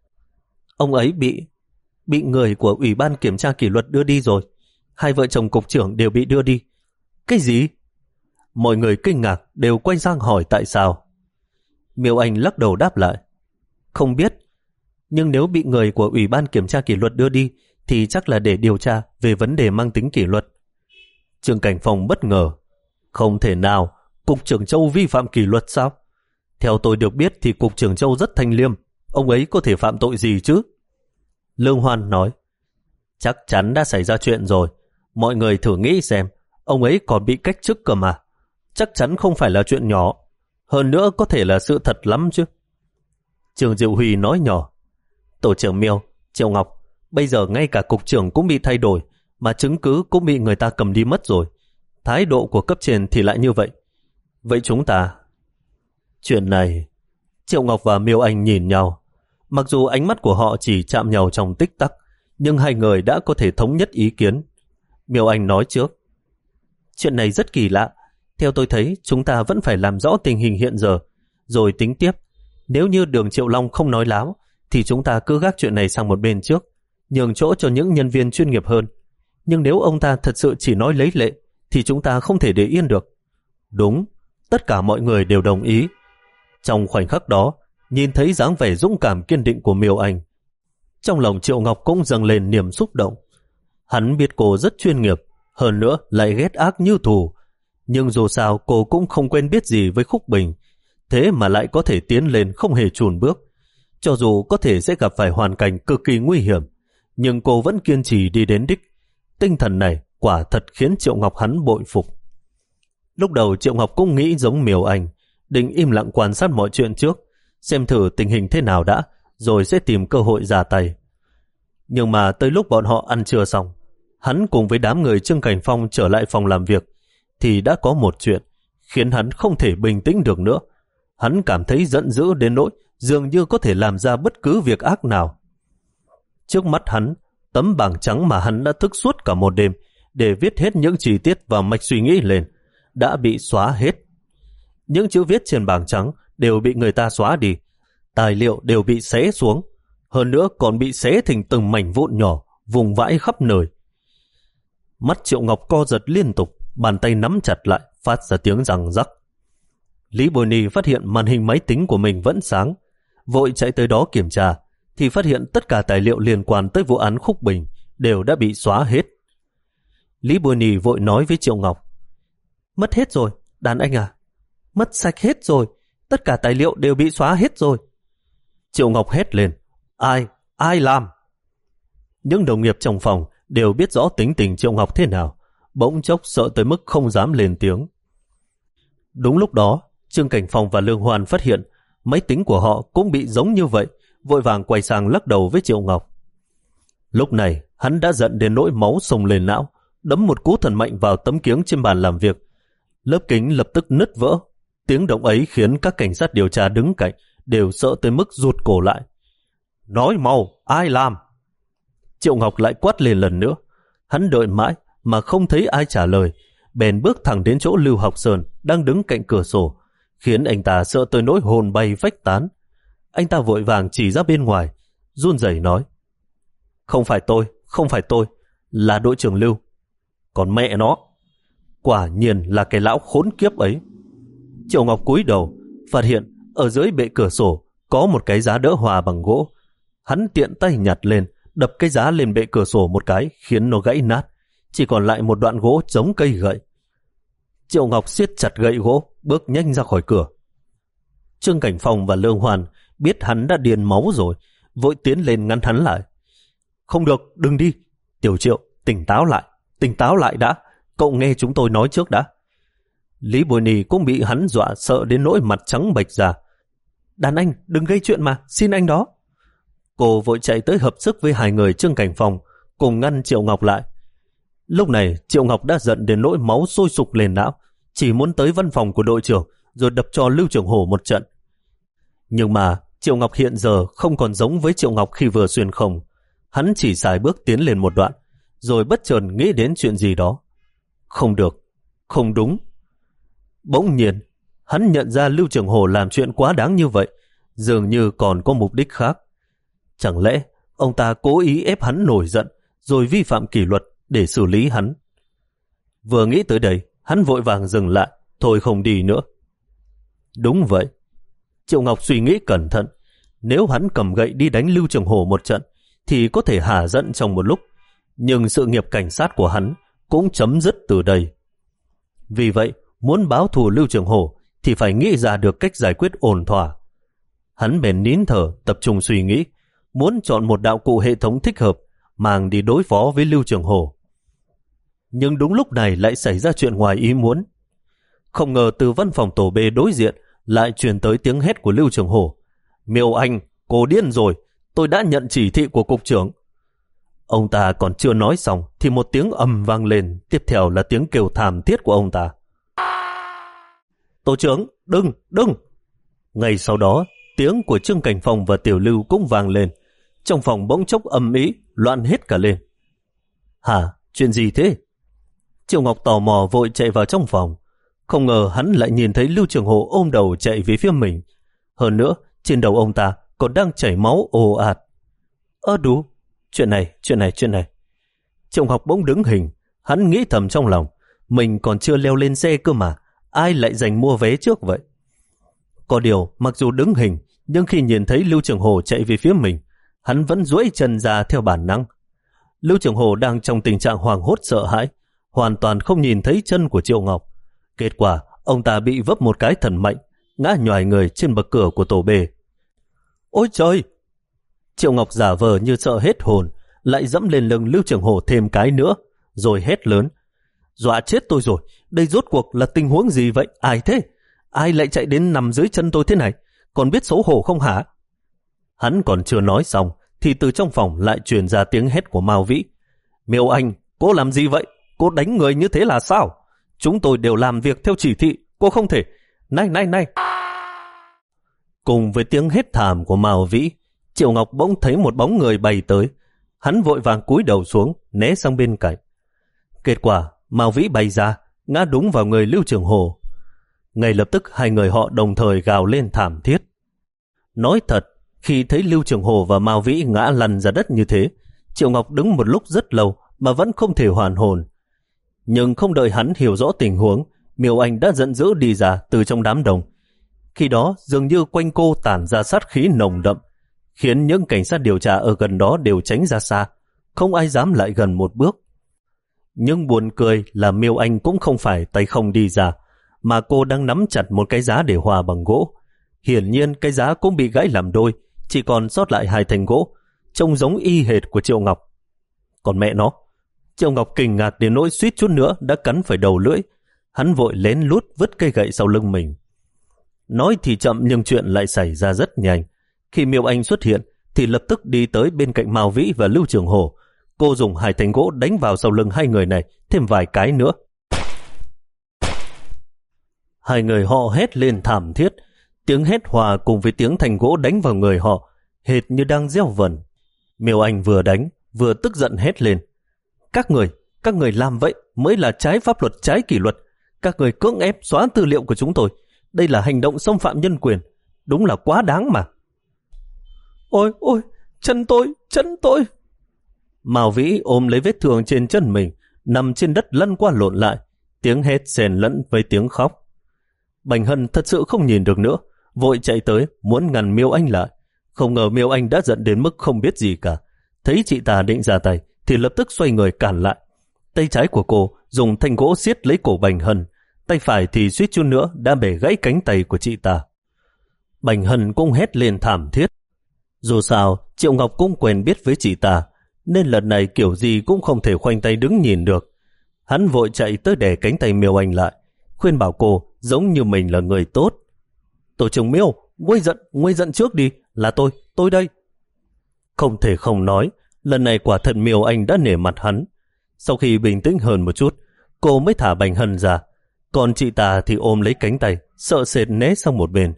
ông ấy bị bị người của Ủy ban Kiểm tra Kỷ luật đưa đi rồi. Hai vợ chồng cục trưởng đều bị đưa đi. Cái gì? Mọi người kinh ngạc đều quay sang hỏi tại sao. Miêu Anh lắc đầu đáp lại, không biết, nhưng nếu bị người của Ủy ban Kiểm tra Kỷ luật đưa đi thì chắc là để điều tra về vấn đề mang tính kỷ luật. Trương Cảnh Phong bất ngờ. Không thể nào, Cục trưởng Châu vi phạm kỷ luật sao? Theo tôi được biết thì Cục trưởng Châu rất thanh liêm, ông ấy có thể phạm tội gì chứ? Lương Hoan nói, chắc chắn đã xảy ra chuyện rồi. Mọi người thử nghĩ xem, ông ấy còn bị cách chức cơ mà. Chắc chắn không phải là chuyện nhỏ. Hơn nữa có thể là sự thật lắm chứ. Trường Diệu Huy nói nhỏ, tổ trưởng Miêu, Triệu Ngọc, bây giờ ngay cả cục trưởng cũng bị thay đổi, mà chứng cứ cũng bị người ta cầm đi mất rồi. Thái độ của cấp trên thì lại như vậy. Vậy chúng ta... Chuyện này... Triệu Ngọc và Miêu Anh nhìn nhau. Mặc dù ánh mắt của họ chỉ chạm nhau trong tích tắc, nhưng hai người đã có thể thống nhất ý kiến. Miêu Anh nói trước. Chuyện này rất kỳ lạ. Theo tôi thấy, chúng ta vẫn phải làm rõ tình hình hiện giờ, rồi tính tiếp. Nếu như Đường Triệu Long không nói láo, thì chúng ta cứ gác chuyện này sang một bên trước, nhường chỗ cho những nhân viên chuyên nghiệp hơn. Nhưng nếu ông ta thật sự chỉ nói lấy lệ, thì chúng ta không thể để yên được. Đúng, tất cả mọi người đều đồng ý. Trong khoảnh khắc đó, nhìn thấy dáng vẻ dũng cảm kiên định của Miêu Anh, trong lòng Triệu Ngọc cũng dâng lên niềm xúc động. Hắn biết cô rất chuyên nghiệp, hơn nữa lại ghét ác như thù. Nhưng dù sao cô cũng không quen biết gì với Khúc Bình, thế mà lại có thể tiến lên không hề chùn bước. Cho dù có thể sẽ gặp phải hoàn cảnh cực kỳ nguy hiểm, nhưng cô vẫn kiên trì đi đến đích. Tinh thần này quả thật khiến Triệu Ngọc hắn bội phục. Lúc đầu Triệu Ngọc cũng nghĩ giống Miêu Anh, định im lặng quan sát mọi chuyện trước, xem thử tình hình thế nào đã, rồi sẽ tìm cơ hội ra tay. Nhưng mà tới lúc bọn họ ăn trưa xong, hắn cùng với đám người Trương Cảnh Phong trở lại phòng làm việc, thì đã có một chuyện khiến hắn không thể bình tĩnh được nữa. Hắn cảm thấy giận dữ đến nỗi dường như có thể làm ra bất cứ việc ác nào. Trước mắt hắn, tấm bảng trắng mà hắn đã thức suốt cả một đêm để viết hết những chi tiết vào mạch suy nghĩ lên, đã bị xóa hết. Những chữ viết trên bảng trắng đều bị người ta xóa đi, tài liệu đều bị xé xuống, hơn nữa còn bị xé thành từng mảnh vụn nhỏ, vùng vãi khắp nơi. Mắt Triệu Ngọc co giật liên tục, bàn tay nắm chặt lại, phát ra tiếng răng rắc. Lý Bồi Ni phát hiện màn hình máy tính của mình vẫn sáng, vội chạy tới đó kiểm tra, thì phát hiện tất cả tài liệu liên quan tới vụ án Khúc Bình đều đã bị xóa hết. Lý Bồi Ni vội nói với Triệu Ngọc: Mất hết rồi, đàn anh à? Mất sạch hết rồi, tất cả tài liệu đều bị xóa hết rồi. Triệu Ngọc hét lên: Ai? Ai làm? Những đồng nghiệp trong phòng đều biết rõ tính tình Triệu Ngọc thế nào, bỗng chốc sợ tới mức không dám lên tiếng. Đúng lúc đó, Trương Cảnh Phong và Lương Hoan phát hiện máy tính của họ cũng bị giống như vậy, vội vàng quay sang lắc đầu với Triệu Ngọc. Lúc này, hắn đã giận đến nỗi máu xông lên não, đấm một cú thần mạnh vào tấm kiếng trên bàn làm việc. Lớp kính lập tức nứt vỡ. Tiếng động ấy khiến các cảnh sát điều tra đứng cạnh đều sợ tới mức rụt cổ lại. Nói mau, ai làm? Triệu Ngọc lại quát lên lần nữa. Hắn đợi mãi mà không thấy ai trả lời, bèn bước thẳng đến chỗ Lưu Học Sơn đang đứng cạnh cửa sổ, khiến anh ta sợ tới nỗi hồn bay phách tán. Anh ta vội vàng chỉ ra bên ngoài, run rẩy nói: Không phải tôi, không phải tôi, là đội trưởng Lưu. Còn mẹ nó, quả nhiên là cái lão khốn kiếp ấy. Triệu Ngọc cúi đầu, phát hiện ở dưới bệ cửa sổ có một cái giá đỡ hòa bằng gỗ. Hắn tiện tay nhặt lên, đập cái giá lên bệ cửa sổ một cái, khiến nó gãy nát, chỉ còn lại một đoạn gỗ chống cây gậy. Triệu Ngọc siết chặt gậy gỗ, bước nhanh ra khỏi cửa. Trương Cảnh Phong và Lương Hoàn biết hắn đã điên máu rồi, vội tiến lên ngăn hắn lại. Không được, đừng đi. Tiểu Triệu, tỉnh táo lại, tỉnh táo lại đã, cậu nghe chúng tôi nói trước đã. Lý Bồi Ni cũng bị hắn dọa sợ đến nỗi mặt trắng bệch ra. Đàn anh, đừng gây chuyện mà, xin anh đó. Cô vội chạy tới hợp sức với hai người Trương Cảnh Phong, cùng ngăn Triệu Ngọc lại. Lúc này Triệu Ngọc đã giận đến nỗi máu sôi sục lên não, chỉ muốn tới văn phòng của đội trưởng rồi đập cho Lưu Trường Hổ một trận. Nhưng mà Triệu Ngọc hiện giờ không còn giống với Triệu Ngọc khi vừa xuyên không. Hắn chỉ sải bước tiến lên một đoạn, rồi bất chợt nghĩ đến chuyện gì đó. Không được, không đúng. Bỗng nhiên, hắn nhận ra Lưu Trường Hổ làm chuyện quá đáng như vậy, dường như còn có mục đích khác. Chẳng lẽ ông ta cố ý ép hắn nổi giận, rồi vi phạm kỷ luật để xử lý hắn? Vừa nghĩ tới đây, hắn vội vàng dừng lại, thôi không đi nữa. Đúng vậy. Triệu Ngọc suy nghĩ cẩn thận, nếu hắn cầm gậy đi đánh Lưu Trường Hổ một trận, thì có thể hả giận trong một lúc, nhưng sự nghiệp cảnh sát của hắn cũng chấm dứt từ đây. Vì vậy, muốn báo thù Lưu Trường Hổ thì phải nghĩ ra được cách giải quyết ổn thỏa. Hắn bèn nín thở, tập trung suy nghĩ, muốn chọn một đạo cụ hệ thống thích hợp, mang đi đối phó với Lưu Trường Hổ. Nhưng đúng lúc này lại xảy ra chuyện ngoài ý muốn. Không ngờ từ văn phòng tổ B đối diện lại truyền tới tiếng hét của Lưu Trường Hổ. Miêu Anh, cô điên rồi, tôi đã nhận chỉ thị của cục trưởng. Ông ta còn chưa nói xong thì một tiếng ầm vang lên, tiếp theo là tiếng kêu thảm thiết của ông ta. Tổ trưởng, đừng, đừng. Ngay sau đó, tiếng của Trương Cảnh Phong và Tiểu Lưu cũng vang lên. Trong phòng bỗng chốc ầm ĩ, loạn hết cả lên. Hả, chuyện gì thế? Triệu Ngọc tò mò vội chạy vào trong phòng. Không ngờ hắn lại nhìn thấy Lưu Trường Hổ ôm đầu chạy về phía mình. Hơn nữa, trên đầu ông ta còn đang chảy máu ồ ạt. Ơ đủ, chuyện này, chuyện này, chuyện này. Triệu Ngọc bỗng đứng hình, hắn nghĩ thầm trong lòng, mình còn chưa leo lên xe cơ mà, ai lại giành mua vé trước vậy? Có điều, mặc dù đứng hình, nhưng khi nhìn thấy Lưu Trường Hổ chạy về phía mình, hắn vẫn duỗi chân ra theo bản năng. Lưu Trường Hổ đang trong tình trạng hoảng hốt sợ hãi, hoàn toàn không nhìn thấy chân của Triệu Ngọc. Kết quả, ông ta bị vấp một cái thần mạnh, ngã nhoài người trên bậc cửa của tổ B. Ôi trời! Triệu Ngọc giả vờ như sợ hết hồn, lại dẫm lên lưng Lưu Trường Hổ thêm cái nữa, rồi hét lớn. Dọa chết tôi rồi, đây rốt cuộc là tình huống gì vậy? Ai thế? Ai lại chạy đến nằm dưới chân tôi thế này? Còn biết xấu hổ không hả? Hắn còn chưa nói xong, thì từ trong phòng lại truyền ra tiếng hét của Mao Vĩ. Miêu Anh, cô làm gì vậy? Cô đánh người như thế là sao? Chúng tôi đều làm việc theo chỉ thị, cô không thể. Này, này, này! Cùng với tiếng hét thảm của Mao Vĩ, Triệu Ngọc bỗng thấy một bóng người bay tới. Hắn vội vàng cúi đầu xuống, né sang bên cạnh. Kết quả, Mao Vĩ bay ra, ngã đúng vào người Lưu Trường Hổ. Ngay lập tức hai người họ đồng thời gào lên thảm thiết. Nói thật, khi thấy Lưu Trường Hổ và Mao Vĩ ngã lăn ra đất như thế, Triệu Ngọc đứng một lúc rất lâu mà vẫn không thể hoàn hồn. Nhưng không đợi hắn hiểu rõ tình huống, Miêu Anh đã giận dữ đi ra từ trong đám đông. Khi đó dường như quanh cô tản ra sát khí nồng đậm, khiến những cảnh sát điều tra ở gần đó đều tránh ra xa, không ai dám lại gần một bước. Nhưng buồn cười là Miêu Anh cũng không phải tay không đi ra, mà cô đang nắm chặt một cái giá để hòa bằng gỗ. Hiển nhiên cái giá cũng bị gãy làm đôi, chỉ còn sót lại hai thanh gỗ, trông giống y hệt của Triệu Ngọc. Còn mẹ nó, Triệu Ngọc kinh ngạc đến nỗi suýt chút nữa đã cắn phải đầu lưỡi. Hắn vội lén lút vứt cây gậy sau lưng mình. Nói thì chậm nhưng chuyện lại xảy ra rất nhanh. Khi Miêu Anh xuất hiện thì lập tức đi tới bên cạnh Mao Vĩ và Lưu Trường Hổ. Cô dùng hai thanh gỗ đánh vào sau lưng hai người này thêm vài cái nữa. Hai người họ hét lên thảm thiết. Tiếng hét hòa cùng với tiếng thanh gỗ đánh vào người họ, hệt như đang gieo vần. Miêu Anh vừa đánh vừa tức giận hét lên: Các người, các người làm vậy mới là trái pháp luật, trái kỷ luật. Các người cưỡng ép xóa tư liệu của chúng tôi. Đây là hành động xâm phạm nhân quyền. Đúng là quá đáng mà. Ôi, ôi, chân tôi, chân tôi. Mao Vĩ ôm lấy vết thương trên chân mình, nằm trên đất lăn qua lộn lại, tiếng hét xen lẫn với tiếng khóc. Bành Hân thật sự không nhìn được nữa, vội chạy tới muốn ngăn Miêu Anh lại. Không ngờ Miêu Anh đã giận đến mức không biết gì cả. Thấy chị ta định ra tay thì lập tức xoay người cản lại. Tay trái của cô dùng thanh gỗ siết lấy cổ Bành Hân, tay phải thì suýt chút nữa đã bẻ gãy cánh tay của chị ta. Bành Hân cũng hét lên thảm thiết. Dù sao Triệu Ngọc cũng quen biết với chị ta, nên lần này kiểu gì cũng không thể khoanh tay đứng nhìn được. Hắn vội chạy tới đè cánh tay Miêu Anh lại, khuyên bảo cô giống như mình là người tốt. Tổ trưởng Miêu, nguôi giận, nguôi giận trước đi, là tôi, tôi đây. Không thể không nói, lần này quả thật Miêu Anh đã nể mặt hắn. Sau khi bình tĩnh hơn một chút, cô mới thả Bành Hân ra, còn chị ta thì ôm lấy cánh tay, sợ sệt né sang một bên.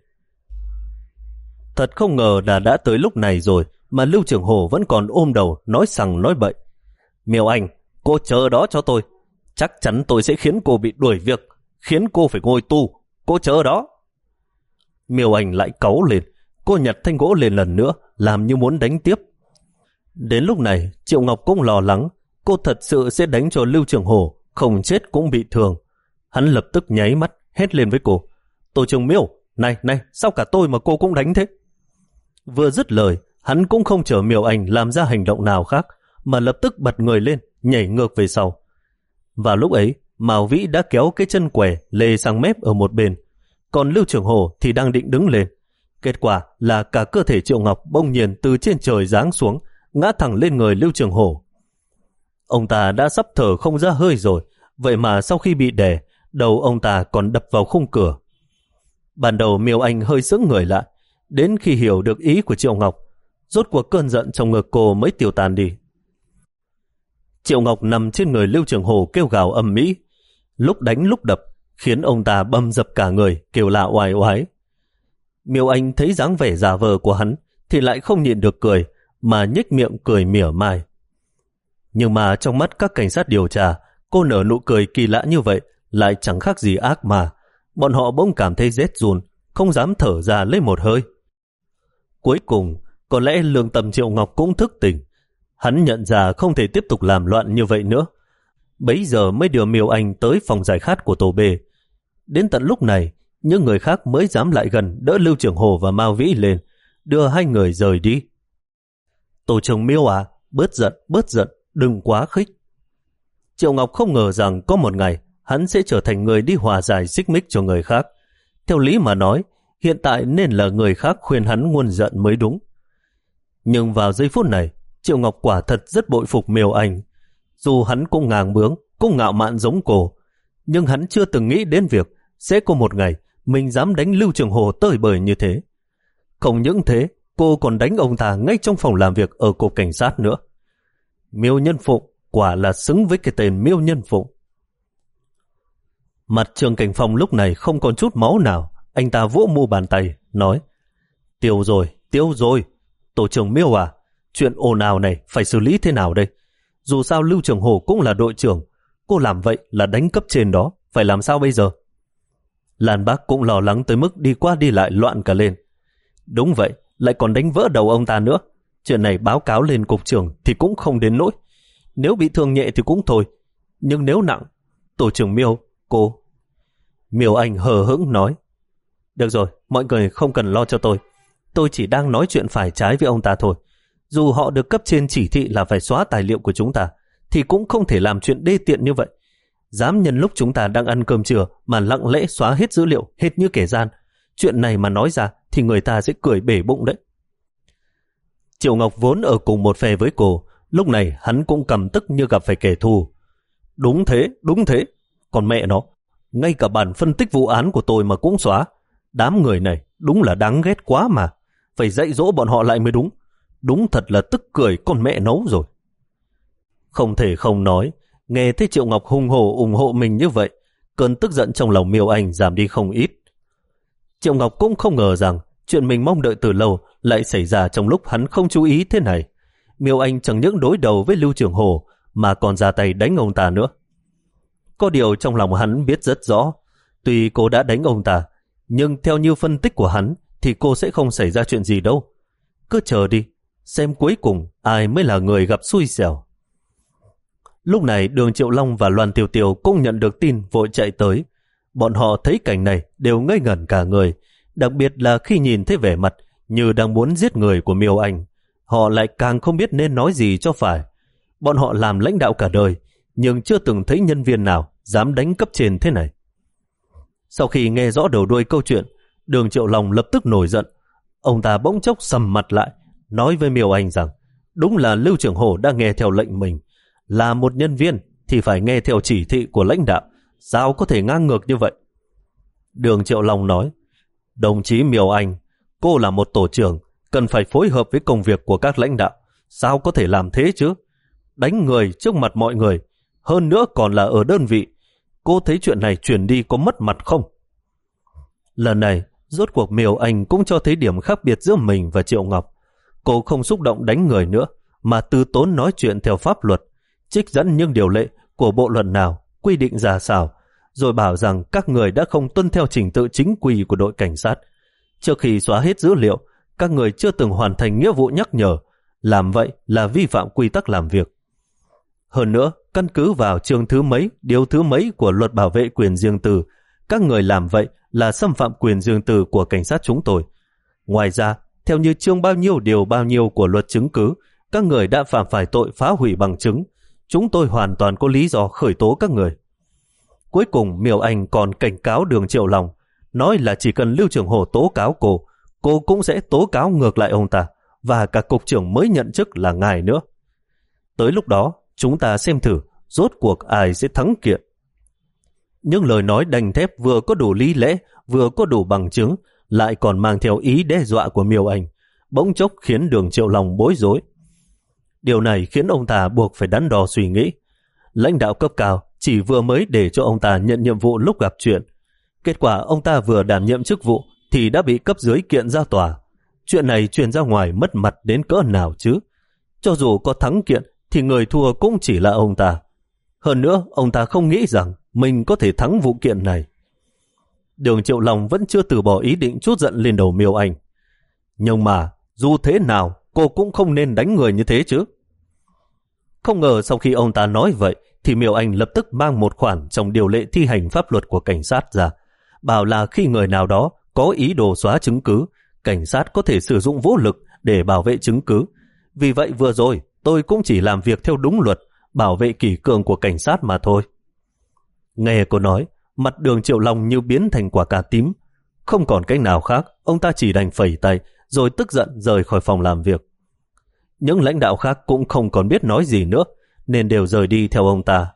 Thật không ngờ là đã tới lúc này rồi mà Lưu Trường Hổ vẫn còn ôm đầu nói sằng nói bậy. Miêu Anh, cô chờ đó cho tôi. Chắc chắn tôi sẽ khiến cô bị đuổi việc, khiến cô phải ngồi tù. Cô chờ đó. Miêu Anh lại cáu lên. Cô nhặt thanh gỗ lên lần nữa, làm như muốn đánh tiếp. Đến lúc này, Triệu Ngọc cũng lo lắng. Cô thật sự sẽ đánh cho Lưu Trường Hổ, không chết cũng bị thương. Hắn lập tức nháy mắt, hét lên với cô. Tổ trưởng Miêu, này, này, sao cả tôi mà cô cũng đánh thế? Vừa dứt lời, hắn cũng không chờ Miêu Anh làm ra hành động nào khác, mà lập tức bật người lên, nhảy ngược về sau. Và lúc ấy, Mao Vĩ đã kéo cái chân què lê sang mép ở một bên, còn Lưu Trường Hổ thì đang định đứng lên. Kết quả là cả cơ thể Triệu Ngọc bỗng nhiên từ trên trời giáng xuống, ngã thẳng lên người Lưu Trường Hổ. Ông ta đã sắp thở không ra hơi rồi, vậy mà sau khi bị đè, đầu ông ta còn đập vào khung cửa. Ban đầu Miêu Anh hơi sững người lại, đến khi hiểu được ý của Triệu Ngọc, rốt cuộc cơn giận trong ngực cô mới tiêu tan đi. Triệu Ngọc nằm trên người Lưu Trường Hổ kêu gào ầm ĩ, lúc đánh lúc đập, khiến ông ta bầm dập cả người, kêu la oai oái. Miêu Anh thấy dáng vẻ giả vờ của hắn thì lại không nhịn được cười, mà nhếch miệng cười mỉa mai. Nhưng mà trong mắt các cảnh sát điều tra, cô nở nụ cười kỳ lạ như vậy lại chẳng khác gì ác ma. Bọn họ bỗng cảm thấy rét run, không dám thở ra lấy một hơi. Cuối cùng, có lẽ lương tâm Triệu Ngọc cũng thức tỉnh. Hắn nhận ra không thể tiếp tục làm loạn như vậy nữa. Bấy giờ mới đưa Miêu Anh tới phòng giải khát của tổ B. Đến tận lúc này, những người khác mới dám lại gần đỡ Lưu Trường Hổ và Mao Vĩ lên, đưa hai người rời đi. Tổ trưởng Miêu à, bớt giận, bớt giận, đừng quá khích. Triệu Ngọc không ngờ rằng có một ngày hắn sẽ trở thành người đi hòa giải xích mích cho người khác. Theo lý mà nói, hiện tại nên là người khác khuyên hắn nguồn giận mới đúng. Nhưng vào giây phút này, Triệu Ngọc quả thật rất bội phục Miêu Anh. Dù hắn cũng ngang bướng, cũng ngạo mạn giống cô, nhưng hắn chưa từng nghĩ đến việc sẽ có một ngày mình dám đánh Lưu Trường Hổ tơi bời như thế. Không những thế, cô còn đánh ông ta ngay trong phòng làm việc ở cục cảnh sát nữa. Miêu Nhân Phụng quả là xứng với cái tên Miêu Nhân Phụng. Mặt Trường Cảnh Phong lúc này không còn chút máu nào. Anh ta vỗ mu bàn tay, nói: Tiêu rồi, tiêu rồi. Tổ trưởng Miêu à, chuyện ồn ào này phải xử lý thế nào đây? Dù sao Lưu Trường Hổ cũng là đội trưởng, cô làm vậy là đánh cấp trên đó, phải làm sao bây giờ? Lan Bác cũng lo lắng tới mức đi qua đi lại loạn cả lên. Đúng vậy, lại còn đánh vỡ đầu ông ta nữa. Chuyện này báo cáo lên cục trưởng thì cũng không đến nỗi. Nếu bị thương nhẹ thì cũng thôi, nhưng nếu nặng Tổ trưởng Miêu, cô. Miêu Anh hờ hững nói. Được rồi, mọi người không cần lo cho tôi. Tôi chỉ đang nói chuyện phải trái với ông ta thôi. Dù họ được cấp trên chỉ thị là phải xóa tài liệu của chúng ta, thì cũng không thể làm chuyện đê tiện như vậy. Dám nhân lúc chúng ta đang ăn cơm trưa mà lặng lẽ xóa hết dữ liệu, hết như kẻ gian. Chuyện này mà nói ra thì người ta sẽ cười bể bụng đấy. Triệu Ngọc vốn ở cùng một phe với cô, lúc này hắn cũng căm tức như gặp phải kẻ thù. Đúng thế, đúng thế. Còn mẹ nó, ngay cả bản phân tích vụ án của tôi mà cũng xóa. Đám người này đúng là đáng ghét quá mà. Phải dạy dỗ bọn họ lại mới đúng. Đúng thật là tức cười con mẹ nấu rồi. Không thể không nói, nghe thấy Triệu Ngọc hùng hổ ủng hộ mình như vậy, cơn tức giận trong lòng Miêu Anh giảm đi không ít. Triệu Ngọc cũng không ngờ rằng chuyện mình mong đợi từ lâu lại xảy ra trong lúc hắn không chú ý thế này. Miêu Anh chẳng những đối đầu với Lưu Trường Hồ mà còn ra tay đánh ông ta nữa. Có điều trong lòng hắn biết rất rõ, tuy cô đã đánh ông ta, nhưng theo như phân tích của hắn thì cô sẽ không xảy ra chuyện gì đâu. Cứ chờ đi, xem cuối cùng ai mới là người gặp xui xẻo. Lúc này Đường Triệu Long và Loan Tiêu Tiêu cũng nhận được tin vội chạy tới. Bọn họ thấy cảnh này đều ngây ngẩn cả người, đặc biệt là khi nhìn thấy vẻ mặt như đang muốn giết người của Miêu Anh. Họ lại càng không biết nên nói gì cho phải. Bọn họ làm lãnh đạo cả đời, nhưng chưa từng thấy nhân viên nào dám đánh cấp trên thế này. Sau khi nghe rõ đầu đuôi câu chuyện, Đường Triệu Long lập tức nổi giận. Ông ta bỗng chốc sầm mặt lại, nói với Miêu Anh rằng đúng là Lưu Trường Hổ đã nghe theo lệnh mình. Là một nhân viên thì phải nghe theo chỉ thị của lãnh đạo, sao có thể ngang ngược như vậy? Đường Triệu Long nói, đồng chí Miêu Anh, cô là một tổ trưởng, cần phải phối hợp với công việc của các lãnh đạo. Sao có thể làm thế chứ? Đánh người trước mặt mọi người, hơn nữa còn là ở đơn vị. Cô thấy chuyện này chuyển đi có mất mặt không? Lần này, rốt cuộc Miêu Anh cũng cho thấy điểm khác biệt giữa mình và Triệu Ngọc. Cô không xúc động đánh người nữa, mà từ tốn nói chuyện theo pháp luật, trích dẫn những điều lệ của bộ luật nào, quy định ra sao, rồi bảo rằng các người đã không tuân theo trình tự chính quy của đội cảnh sát. Trước khi xóa hết dữ liệu, các người chưa từng hoàn thành nghĩa vụ nhắc nhở, làm vậy là vi phạm quy tắc làm việc. Hơn nữa, căn cứ vào chương thứ mấy, điều thứ mấy của luật bảo vệ quyền riêng tư, các người làm vậy là xâm phạm quyền riêng tư của cảnh sát chúng tôi. Ngoài ra, theo như chương bao nhiêu điều bao nhiêu của luật chứng cứ, các người đã phạm phải tội phá hủy bằng chứng. Chúng tôi hoàn toàn có lý do khởi tố các người. Cuối cùng Miêu Anh còn cảnh cáo Đường Triệu Long, nói là chỉ cần Lưu Trường Hồ tố cáo cô, cô cũng sẽ tố cáo ngược lại ông ta, và cả cục trưởng mới nhận chức là ngài nữa. Tới lúc đó, chúng ta xem thử rốt cuộc ai sẽ thắng kiện. Những lời nói đanh thép vừa có đủ lý lẽ, vừa có đủ bằng chứng, lại còn mang theo ý đe dọa của Miêu Anh, bỗng chốc khiến Đường Triệu Long bối rối. Điều này khiến ông ta buộc phải đắn đo suy nghĩ. Lãnh đạo cấp cao chỉ vừa mới để cho ông ta nhận nhiệm vụ lúc gặp chuyện. Kết quả ông ta vừa đảm nhiệm chức vụ thì đã bị cấp dưới kiện ra tòa. Chuyện này truyền ra ngoài mất mặt đến cỡ nào chứ? Cho dù có thắng kiện thì người thua cũng chỉ là ông ta. Hơn nữa, ông ta không nghĩ rằng mình có thể thắng vụ kiện này. Đường Triệu Long vẫn chưa từ bỏ ý định trút giận lên đầu Miêu Anh. Nhưng mà, dù thế nào, cô cũng không nên đánh người như thế chứ. Không ngờ sau khi ông ta nói vậy, thì Miêu Anh lập tức mang một khoản trong điều lệ thi hành pháp luật của cảnh sát ra, bảo là khi người nào đó có ý đồ xóa chứng cứ, cảnh sát có thể sử dụng vũ lực để bảo vệ chứng cứ. Vì vậy vừa rồi, tôi cũng chỉ làm việc theo đúng luật, bảo vệ kỷ cương của cảnh sát mà thôi. Nghe cô nói, mặt Đường Triệu Long như biến thành quả cà tím. Không còn cách nào khác, ông ta chỉ đành phẩy tay, rồi tức giận rời khỏi phòng làm việc. Những lãnh đạo khác cũng không còn biết nói gì nữa, nên đều rời đi theo ông ta.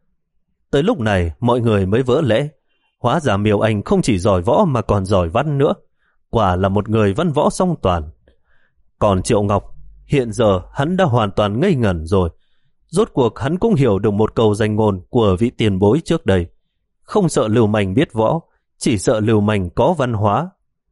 Tới lúc này, mọi người mới vỡ lẽ. Hóa ra Miêu Anh không chỉ giỏi võ mà còn giỏi văn nữa. Quả là một người văn võ song toàn. Còn Triệu Ngọc, hiện giờ hắn đã hoàn toàn ngây ngẩn rồi. Rốt cuộc hắn cũng hiểu được một câu danh ngôn của vị tiền bối trước đây. Không sợ lưu manh biết võ, chỉ sợ lưu manh có văn hóa.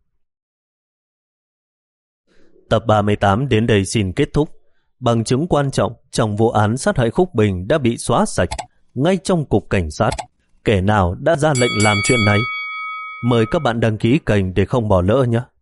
Tập ba mươi tám đến đây xin kết thúc. Bằng chứng quan trọng trong vụ án sát hại Khúc Bình đã bị xóa sạch ngay trong cục cảnh sát. Kẻ nào đã ra lệnh làm chuyện này? Mời các bạn đăng ký kênh để không bỏ lỡ nhé.